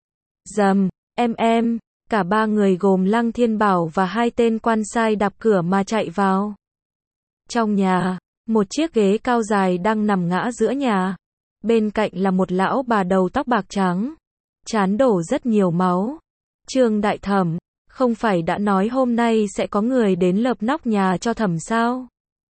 Dầm, em em, cả ba người gồm Lăng Thiên Bảo và hai tên quan sai đạp cửa mà chạy vào. Trong nhà, một chiếc ghế cao dài đang nằm ngã giữa nhà. Bên cạnh là một lão bà đầu tóc bạc trắng, trán đổ rất nhiều máu. Trương Đại Thẩm, không phải đã nói hôm nay sẽ có người đến lợp nóc nhà cho thẩm sao?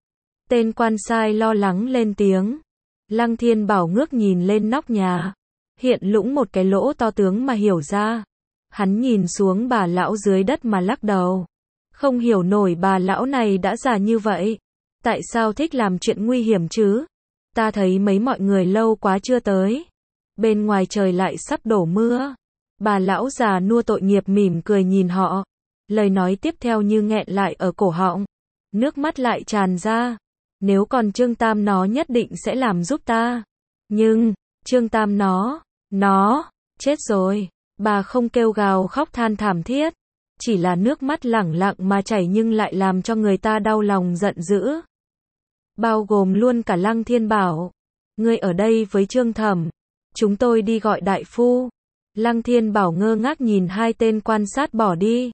Tên quan sai lo lắng lên tiếng. Lăng Thiên Bảo ngước nhìn lên nóc nhà, hiện lũng một cái lỗ to tướng mà hiểu ra. Hắn nhìn xuống bà lão dưới đất mà lắc đầu. Không hiểu nổi bà lão này đã già như vậy, tại sao thích làm chuyện nguy hiểm chứ? Ta thấy mấy mọi người lâu quá chưa tới. Bên ngoài trời lại sắp đổ mưa. Bà lão già nua tội nghiệp mỉm cười nhìn họ. Lời nói tiếp theo như nghẹn lại ở cổ họng. Nước mắt lại tràn ra. Nếu còn Trương Tam nó nhất định sẽ làm giúp ta. Nhưng, Trương Tam nó, nó, chết rồi. Bà không kêu gào khóc than thảm thiết. Chỉ là nước mắt lẳng lặng mà chảy nhưng lại làm cho người ta đau lòng giận dữ. Bao gồm luôn cả Lăng Thiên Bảo. Ngươi ở đây với Trương Thẩm. Chúng tôi đi gọi đại phu. Lăng Thiên Bảo ngơ ngác nhìn hai tên quan sát bỏ đi.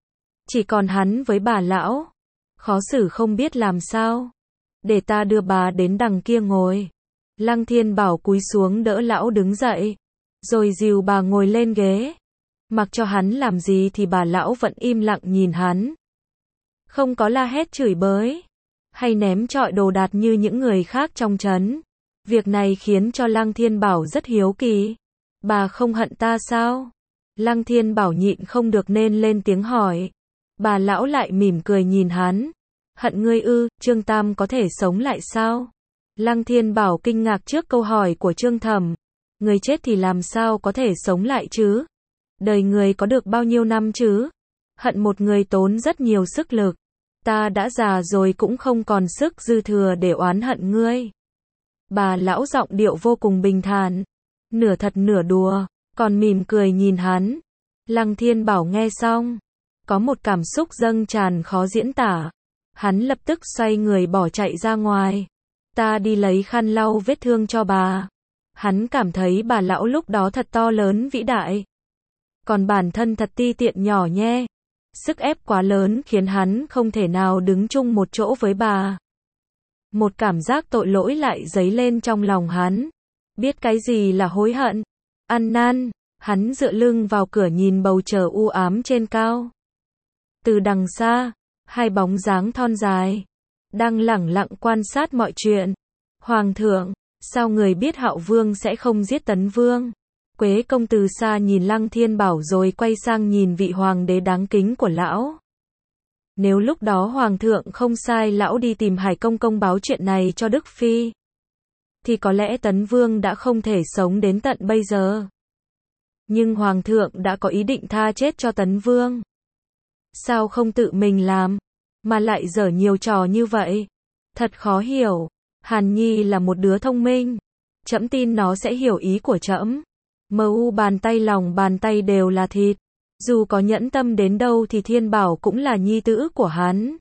Chỉ còn hắn với bà lão. Khó xử không biết làm sao. Để ta đưa bà đến đằng kia ngồi. Lăng Thiên Bảo cúi xuống đỡ lão đứng dậy. Rồi dìu bà ngồi lên ghế. Mặc cho hắn làm gì thì bà lão vẫn im lặng nhìn hắn. Không có la hét chửi bới, hay ném trọi đồ đạc như những người khác trong trấn. Việc này khiến cho Lăng Thiên Bảo rất hiếu kỳ. Bà không hận ta sao? Lăng Thiên Bảo nhịn không được nên lên tiếng hỏi. Bà lão lại mỉm cười nhìn hắn. Hận ngươi ư? Trương Tam có thể sống lại sao? Lăng Thiên Bảo kinh ngạc trước câu hỏi của Trương Thẩm. Người chết thì làm sao có thể sống lại chứ? Đời người có được bao nhiêu năm chứ? Hận một người tốn rất nhiều sức lực. Ta đã già rồi cũng không còn sức dư thừa để oán hận ngươi. Bà lão giọng điệu vô cùng bình thản, nửa thật nửa đùa, còn mỉm cười nhìn hắn. Lăng Thiên Bảo nghe xong, có một cảm xúc dâng tràn khó diễn tả. Hắn lập tức xoay người bỏ chạy ra ngoài. Ta đi lấy khăn lau vết thương cho bà. Hắn cảm thấy bà lão lúc đó thật to lớn vĩ đại. Còn bản thân thật ti tiện nhỏ nhe. Sức ép quá lớn khiến hắn không thể nào đứng chung một chỗ với bà. Một cảm giác tội lỗi lại dấy lên trong lòng hắn. Biết cái gì là hối hận. Ăn năn, hắn dựa lưng vào cửa nhìn bầu trời u ám trên cao. Từ đằng xa, hai bóng dáng thon dài đang lẳng lặng quan sát mọi chuyện. Hoàng thượng, sao người biết Hạo Vương sẽ không giết Tấn Vương? Quế công từ xa nhìn Lăng Thiên Bảo rồi quay sang nhìn vị hoàng đế đáng kính của lão. Nếu lúc đó hoàng thượng không sai lão đi tìm Hải công công báo chuyện này cho Đức Phi, thì có lẽ Tấn Vương đã không thể sống đến tận bây giờ. Nhưng hoàng thượng đã có ý định tha chết cho Tấn Vương. Sao không tự mình làm, mà lại dở nhiều trò như vậy? Thật khó hiểu. Hàn Nhi là một đứa thông minh. Trẫm tin nó sẽ hiểu ý của trẫm. Mờ u bàn tay lòng bàn tay đều là thịt. Dù có nhẫn tâm đến đâu thì Thiên Bảo cũng là nhi tử của hắn.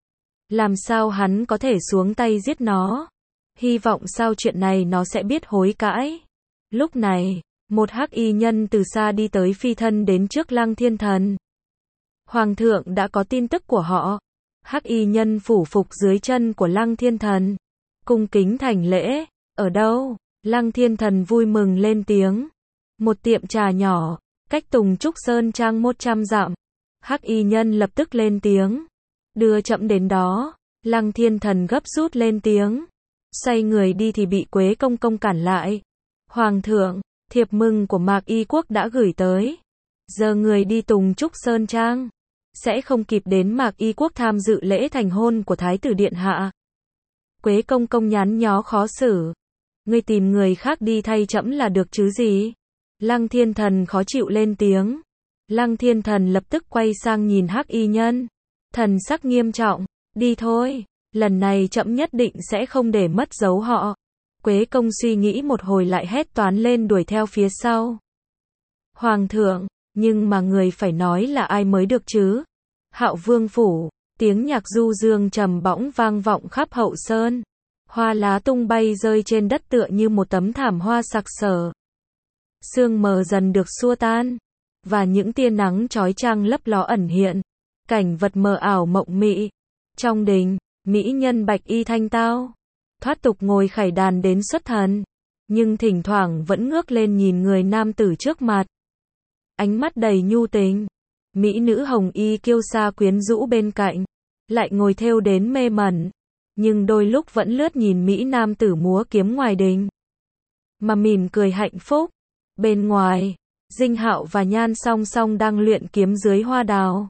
Làm sao hắn có thể xuống tay giết nó? Hy vọng sau chuyện này nó sẽ biết hối cãi. Lúc này, một hắc y nhân từ xa đi tới phi thân đến trước Lăng Thiên Thần. Hoàng thượng đã có tin tức của họ. Hắc y nhân phủ phục dưới chân của Lăng Thiên Thần, cung kính thành lễ. Ở đâu? Lăng Thiên Thần vui mừng lên tiếng. Một tiệm trà nhỏ, cách Tùng Trúc Sơn Trang một trăm dặm. Hắc y nhân lập tức lên tiếng. Đưa trẫm đến đó. Lăng Thiên Thần gấp rút lên tiếng. Xoay người đi thì bị Quế công công cản lại. Hoàng thượng, thiệp mừng của Mạc Y Quốc đã gửi tới. Giờ người đi Tùng Trúc Sơn Trang sẽ không kịp đến Mạc Y Quốc tham dự lễ thành hôn của Thái tử Điện Hạ. Quế công công nhắn nhó khó xử. Ngươi tìm người khác đi thay trẫm là được chứ gì? Lăng Thiên Thần khó chịu lên tiếng. Lăng Thiên Thần lập tức quay sang nhìn hắc y nhân. Thần sắc nghiêm trọng. Đi thôi. Lần này trẫm nhất định sẽ không để mất dấu họ. Quế công suy nghĩ một hồi lại hét toán lên đuổi theo phía sau. Hoàng thượng, nhưng mà người phải nói là ai mới được chứ? Hạo Vương phủ, tiếng nhạc du dương trầm bổng vang vọng khắp Hậu Sơn. Hoa lá tung bay rơi trên đất tựa như một tấm thảm hoa sặc sỡ. Sương mờ dần được xua tan, và những tia nắng chói chang lấp ló ẩn hiện. Cảnh vật mờ ảo mộng mị. Trong đình, mỹ nhân bạch y thanh tao, thoát tục ngồi khải đàn đến xuất thần, nhưng thỉnh thoảng vẫn ngước lên nhìn người nam tử trước mặt. Ánh mắt đầy nhu tình. Mỹ nữ hồng y kiêu sa quyến rũ bên cạnh, lại ngồi thêu đến mê mẩn, nhưng đôi lúc vẫn lướt nhìn mỹ nam tử múa kiếm ngoài đình, mà mỉm cười hạnh phúc. Bên ngoài, Dinh Hạo và Nhan song song đang luyện kiếm dưới hoa đào.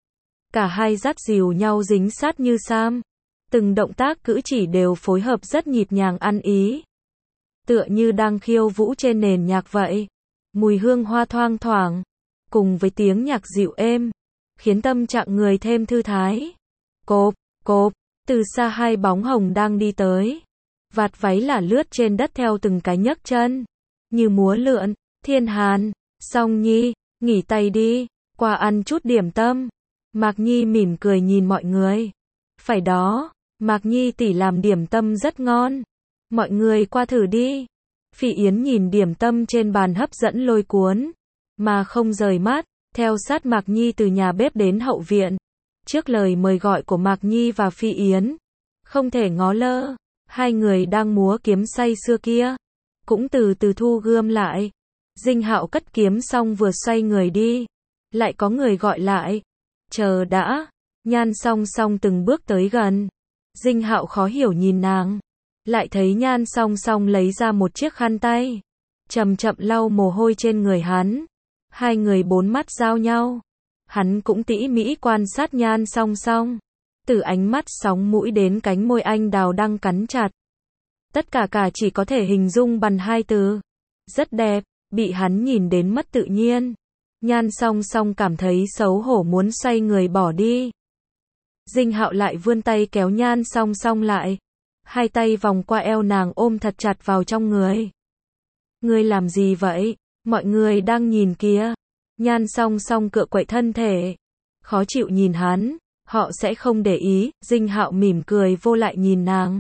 Cả hai dắt dìu nhau dính sát như sam. Từng động tác cử chỉ đều phối hợp rất nhịp nhàng ăn ý. Tựa như đang khiêu vũ trên nền nhạc vậy. Mùi hương hoa thoang thoảng, cùng với tiếng nhạc dịu êm, khiến tâm trạng người thêm thư thái. Cộp, cộp, từ xa hai bóng hồng đang đi tới. Vạt váy là lướt trên đất theo từng cái nhấc chân, như múa lượn. Thiên Hàn, Song Nhi, nghỉ tay đi, qua ăn chút điểm tâm. Mạc Nhi mỉm cười nhìn mọi người. Phải đó, Mạc Nhi tỷ làm điểm tâm rất ngon. Mọi người qua thử đi. Phi Yến nhìn điểm tâm trên bàn hấp dẫn lôi cuốn, mà không rời mắt, theo sát Mạc Nhi từ nhà bếp đến hậu viện. Trước lời mời gọi của Mạc Nhi và Phi Yến, không thể ngó lơ, hai người đang múa kiếm say xưa kia, cũng từ từ thu gươm lại. Dinh Hạo cất kiếm xong vừa xoay người đi, lại có người gọi lại. Chờ đã. Nhan song song từng bước tới gần. Dinh Hạo khó hiểu nhìn nàng, lại thấy Nhan song song lấy ra một chiếc khăn tay, chậm chậm lau mồ hôi trên người hắn. Hai người bốn mắt giao nhau. Hắn cũng tỉ mỉ quan sát Nhan song song, từ ánh mắt sóng mũi đến cánh môi anh đào đang cắn chặt. Tất cả cả chỉ có thể hình dung bằng hai từ. Rất đẹp. Bị hắn nhìn đến mất tự nhiên. Nhan Song Song cảm thấy xấu hổ muốn xoay người bỏ đi. Dinh Hạo lại vươn tay kéo Nhan Song Song lại. Hai tay vòng qua eo nàng ôm thật chặt vào trong người. Ngươi làm gì vậy? Mọi người đang nhìn kìa. Nhan Song Song cựa quậy thân thể. Khó chịu nhìn hắn. Họ sẽ không để ý. Dinh Hạo mỉm cười vô lại nhìn nàng.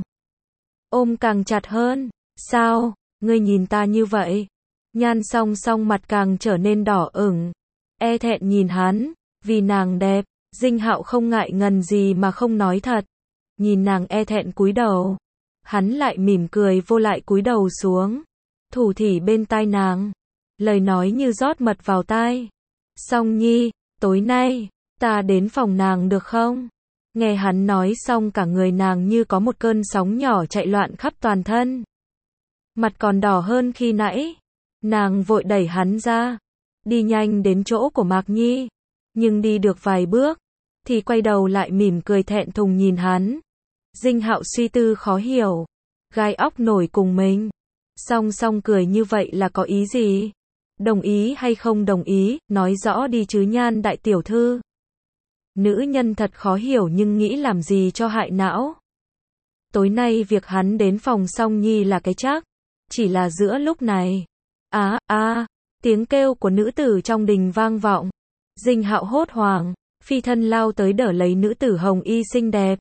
Ôm càng chặt hơn. Sao? Ngươi nhìn ta như vậy? Nhan Song Song mặt càng trở nên đỏ ửng. E thẹn nhìn hắn. Vì nàng đẹp. Dinh Hạo không ngại ngần gì mà không nói thật. Nhìn nàng e thẹn cúi đầu. Hắn lại mỉm cười vô lại cúi đầu xuống. Thủ thỉ bên tai nàng. Lời nói như rót mật vào tai. Song Nhi, tối nay, ta đến phòng nàng được không? Nghe hắn nói xong cả người nàng như có một cơn sóng nhỏ chạy loạn khắp toàn thân. Mặt còn đỏ hơn khi nãy. Nàng vội đẩy hắn ra. Đi nhanh đến chỗ của Mạc Nhi. Nhưng đi được vài bước. Thì quay đầu lại mỉm cười thẹn thùng nhìn hắn. Dinh Hạo suy tư khó hiểu. Gai óc nổi cùng mình. Song Song cười như vậy là có ý gì? Đồng ý hay không đồng ý, nói rõ đi chứ Nhan đại tiểu thư. Nữ nhân thật khó hiểu nhưng nghĩ làm gì cho hại não. Tối nay việc hắn đến phòng Song Nhi là cái chắc. Chỉ là giữa lúc này. Á, à, à, tiếng kêu của nữ tử trong đình vang vọng. Dinh Hạo hốt hoảng, phi thân lao tới đỡ lấy nữ tử hồng y xinh đẹp.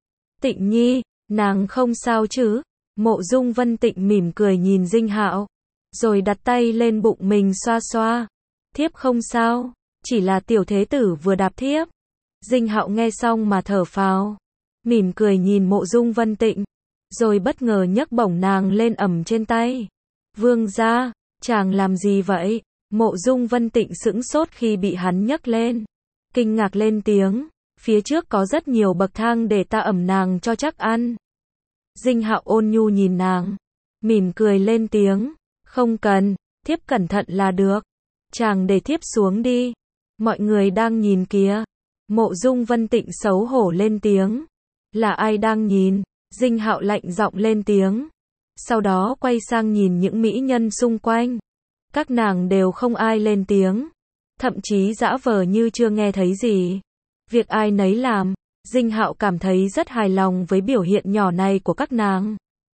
Tịnh Nhi, nàng không sao chứ? Mộ Dung Vân Tịnh mỉm cười nhìn Dinh Hạo, rồi đặt tay lên bụng mình xoa xoa. Thiếp không sao, chỉ là tiểu thế tử vừa đạp thiếp. Dinh Hạo nghe xong mà thở phào, mỉm cười nhìn Mộ Dung Vân Tịnh, rồi bất ngờ nhấc bổng nàng lên ẩm trên tay. Vương gia, chàng làm gì vậy? Mộ Dung Vân Tịnh sững sốt khi bị hắn nhấc lên, kinh ngạc lên tiếng, phía trước có rất nhiều bậc thang để ta ẩm nàng cho chắc ăn. Dinh Hạo ôn nhu nhìn nàng, mỉm cười lên tiếng, không cần, thiếp cẩn thận là được. Chàng để thiếp xuống đi, mọi người đang nhìn kìa. Mộ Dung Vân Tịnh xấu hổ lên tiếng, là ai đang nhìn? Dinh Hạo lạnh giọng lên tiếng, sau đó quay sang nhìn những mỹ nhân xung quanh. Các nàng đều không ai lên tiếng, thậm chí giả vờ như chưa nghe thấy gì. Việc ai nấy làm. Dinh Hạo cảm thấy rất hài lòng với biểu hiện nhỏ này của các nàng.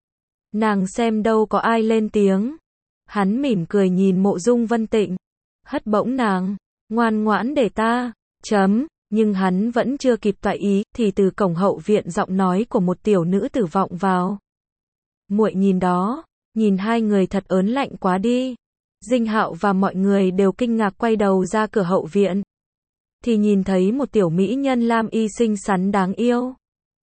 Nàng xem đâu có ai lên tiếng. Hắn mỉm cười nhìn Mộ Dung Vân Tịnh, hất bổng nàng, ngoan ngoãn để ta, chấm, nhưng hắn vẫn chưa kịp toại ý, thì từ cổng hậu viện giọng nói của một tiểu nữ tử vọng vào. Muội nhìn đó, nhìn hai người thật ớn lạnh quá đi. Dinh Hạo và mọi người đều kinh ngạc quay đầu ra cửa hậu viện. Thì nhìn thấy một tiểu mỹ nhân lam y xinh xắn đáng yêu.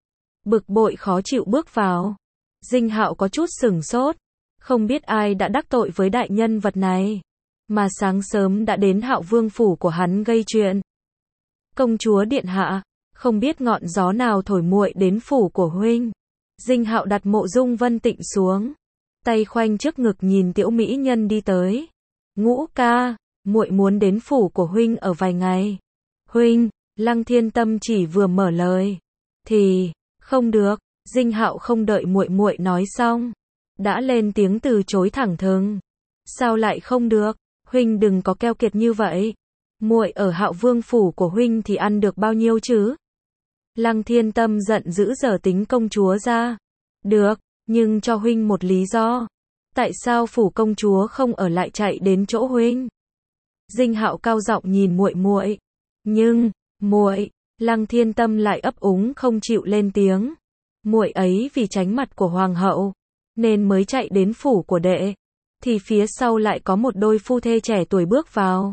Bực bội khó chịu bước vào. Dinh Hạo có chút sửng sốt. Không biết ai đã đắc tội với đại nhân vật này. Mà sáng sớm đã đến Hạo Vương phủ của hắn gây chuyện. Công chúa điện hạ, không biết ngọn gió nào thổi muội đến phủ của huynh. Dinh Hạo đặt Mộ Dung Vân Tịnh xuống. Tay khoanh trước ngực nhìn tiểu mỹ nhân đi tới. Ngũ ca, muội muốn đến phủ của huynh ở vài ngày. Huynh, Lăng Thiên Tâm chỉ vừa mở lời. Thì, không được. Dinh Hạo không đợi muội muội nói xong. Đã lên tiếng từ chối thẳng thừng. Sao lại không được? Huynh đừng có keo kiệt như vậy. Muội ở Hạo Vương phủ của huynh thì ăn được bao nhiêu chứ? Lăng Thiên Tâm giận dữ giở tính công chúa ra. Được, nhưng cho huynh một lý do. Tại sao phủ công chúa không ở lại chạy đến chỗ huynh? Dinh Hạo cao giọng nhìn muội muội. Nhưng, muội, Lăng Thiên Tâm lại ấp úng không chịu lên tiếng. Muội ấy vì tránh mặt của hoàng hậu, nên mới chạy đến phủ của đệ. Thì phía sau lại có một đôi phu thê trẻ tuổi bước vào.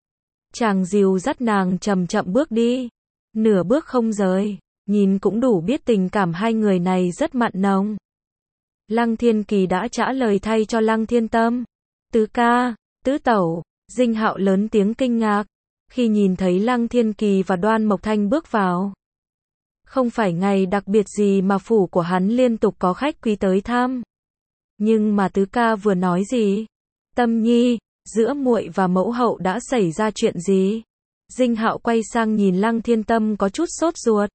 Chàng dìu dắt nàng chậm chậm bước đi. Nửa bước không rời, nhìn cũng đủ biết tình cảm hai người này rất mặn nồng. Lăng Thiên Kỳ đã trả lời thay cho Lăng Thiên Tâm. Tứ ca, tứ tẩu, Dinh Hạo lớn tiếng kinh ngạc. Khi nhìn thấy Lăng Thiên Kỳ và Đoan Mộc Thanh bước vào. Không phải ngày đặc biệt gì mà phủ của hắn liên tục có khách quý tới thăm. Nhưng mà tứ ca vừa nói gì? Tâm Nhi, giữa muội và mẫu hậu đã xảy ra chuyện gì? Dinh Hạo quay sang nhìn Lăng Thiên Tâm có chút sốt ruột.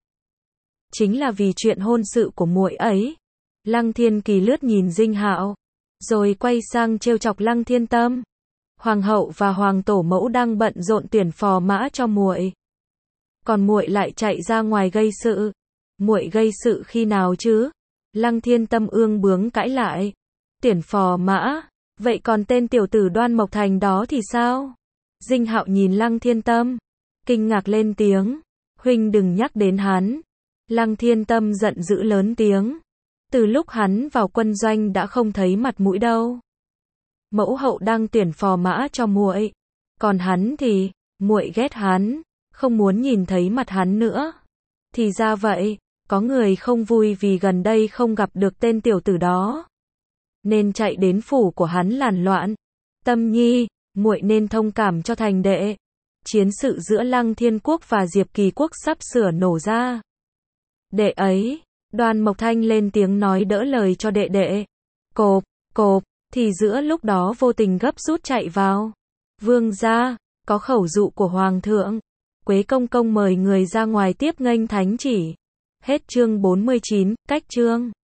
Chính là vì chuyện hôn sự của muội ấy. Lăng Thiên Kỳ lướt nhìn Dinh Hạo, rồi quay sang trêu chọc Lăng Thiên Tâm. Hoàng hậu và hoàng tổ mẫu đang bận rộn tuyển phò mã cho muội. Còn muội lại chạy ra ngoài gây sự. Muội gây sự khi nào chứ? Lăng Thiên Tâm ương bướng cãi lại. Tuyển phò mã, vậy còn tên tiểu tử Đoan Mộc Thành đó thì sao? Dinh Hạo nhìn Lăng Thiên Tâm, kinh ngạc lên tiếng, huynh đừng nhắc đến hắn. Lăng Thiên Tâm giận dữ lớn tiếng, từ lúc hắn vào quân doanh đã không thấy mặt mũi đâu. Mẫu hậu đang tuyển phò mã cho muội, còn hắn thì, muội ghét hắn, không muốn nhìn thấy mặt hắn nữa. Thì ra vậy, có người không vui vì gần đây không gặp được tên tiểu tử đó, nên chạy đến phủ của hắn lản loạn. Tâm nhi, muội nên thông cảm cho thành đệ. Chiến sự giữa Lăng Thiên Quốc và Diệp Kỳ Quốc sắp sửa nổ ra. Đệ ấy, Đoan Mộc Thanh lên tiếng nói đỡ lời cho đệ đệ. Cộp, cộp, thì giữa lúc đó vô tình gấp rút chạy vào. Vương gia, có khẩu dụ của Hoàng thượng. Quế công công mời người ra ngoài tiếp nghênh thánh chỉ. Hết chương bốn mươi chín, cách chương.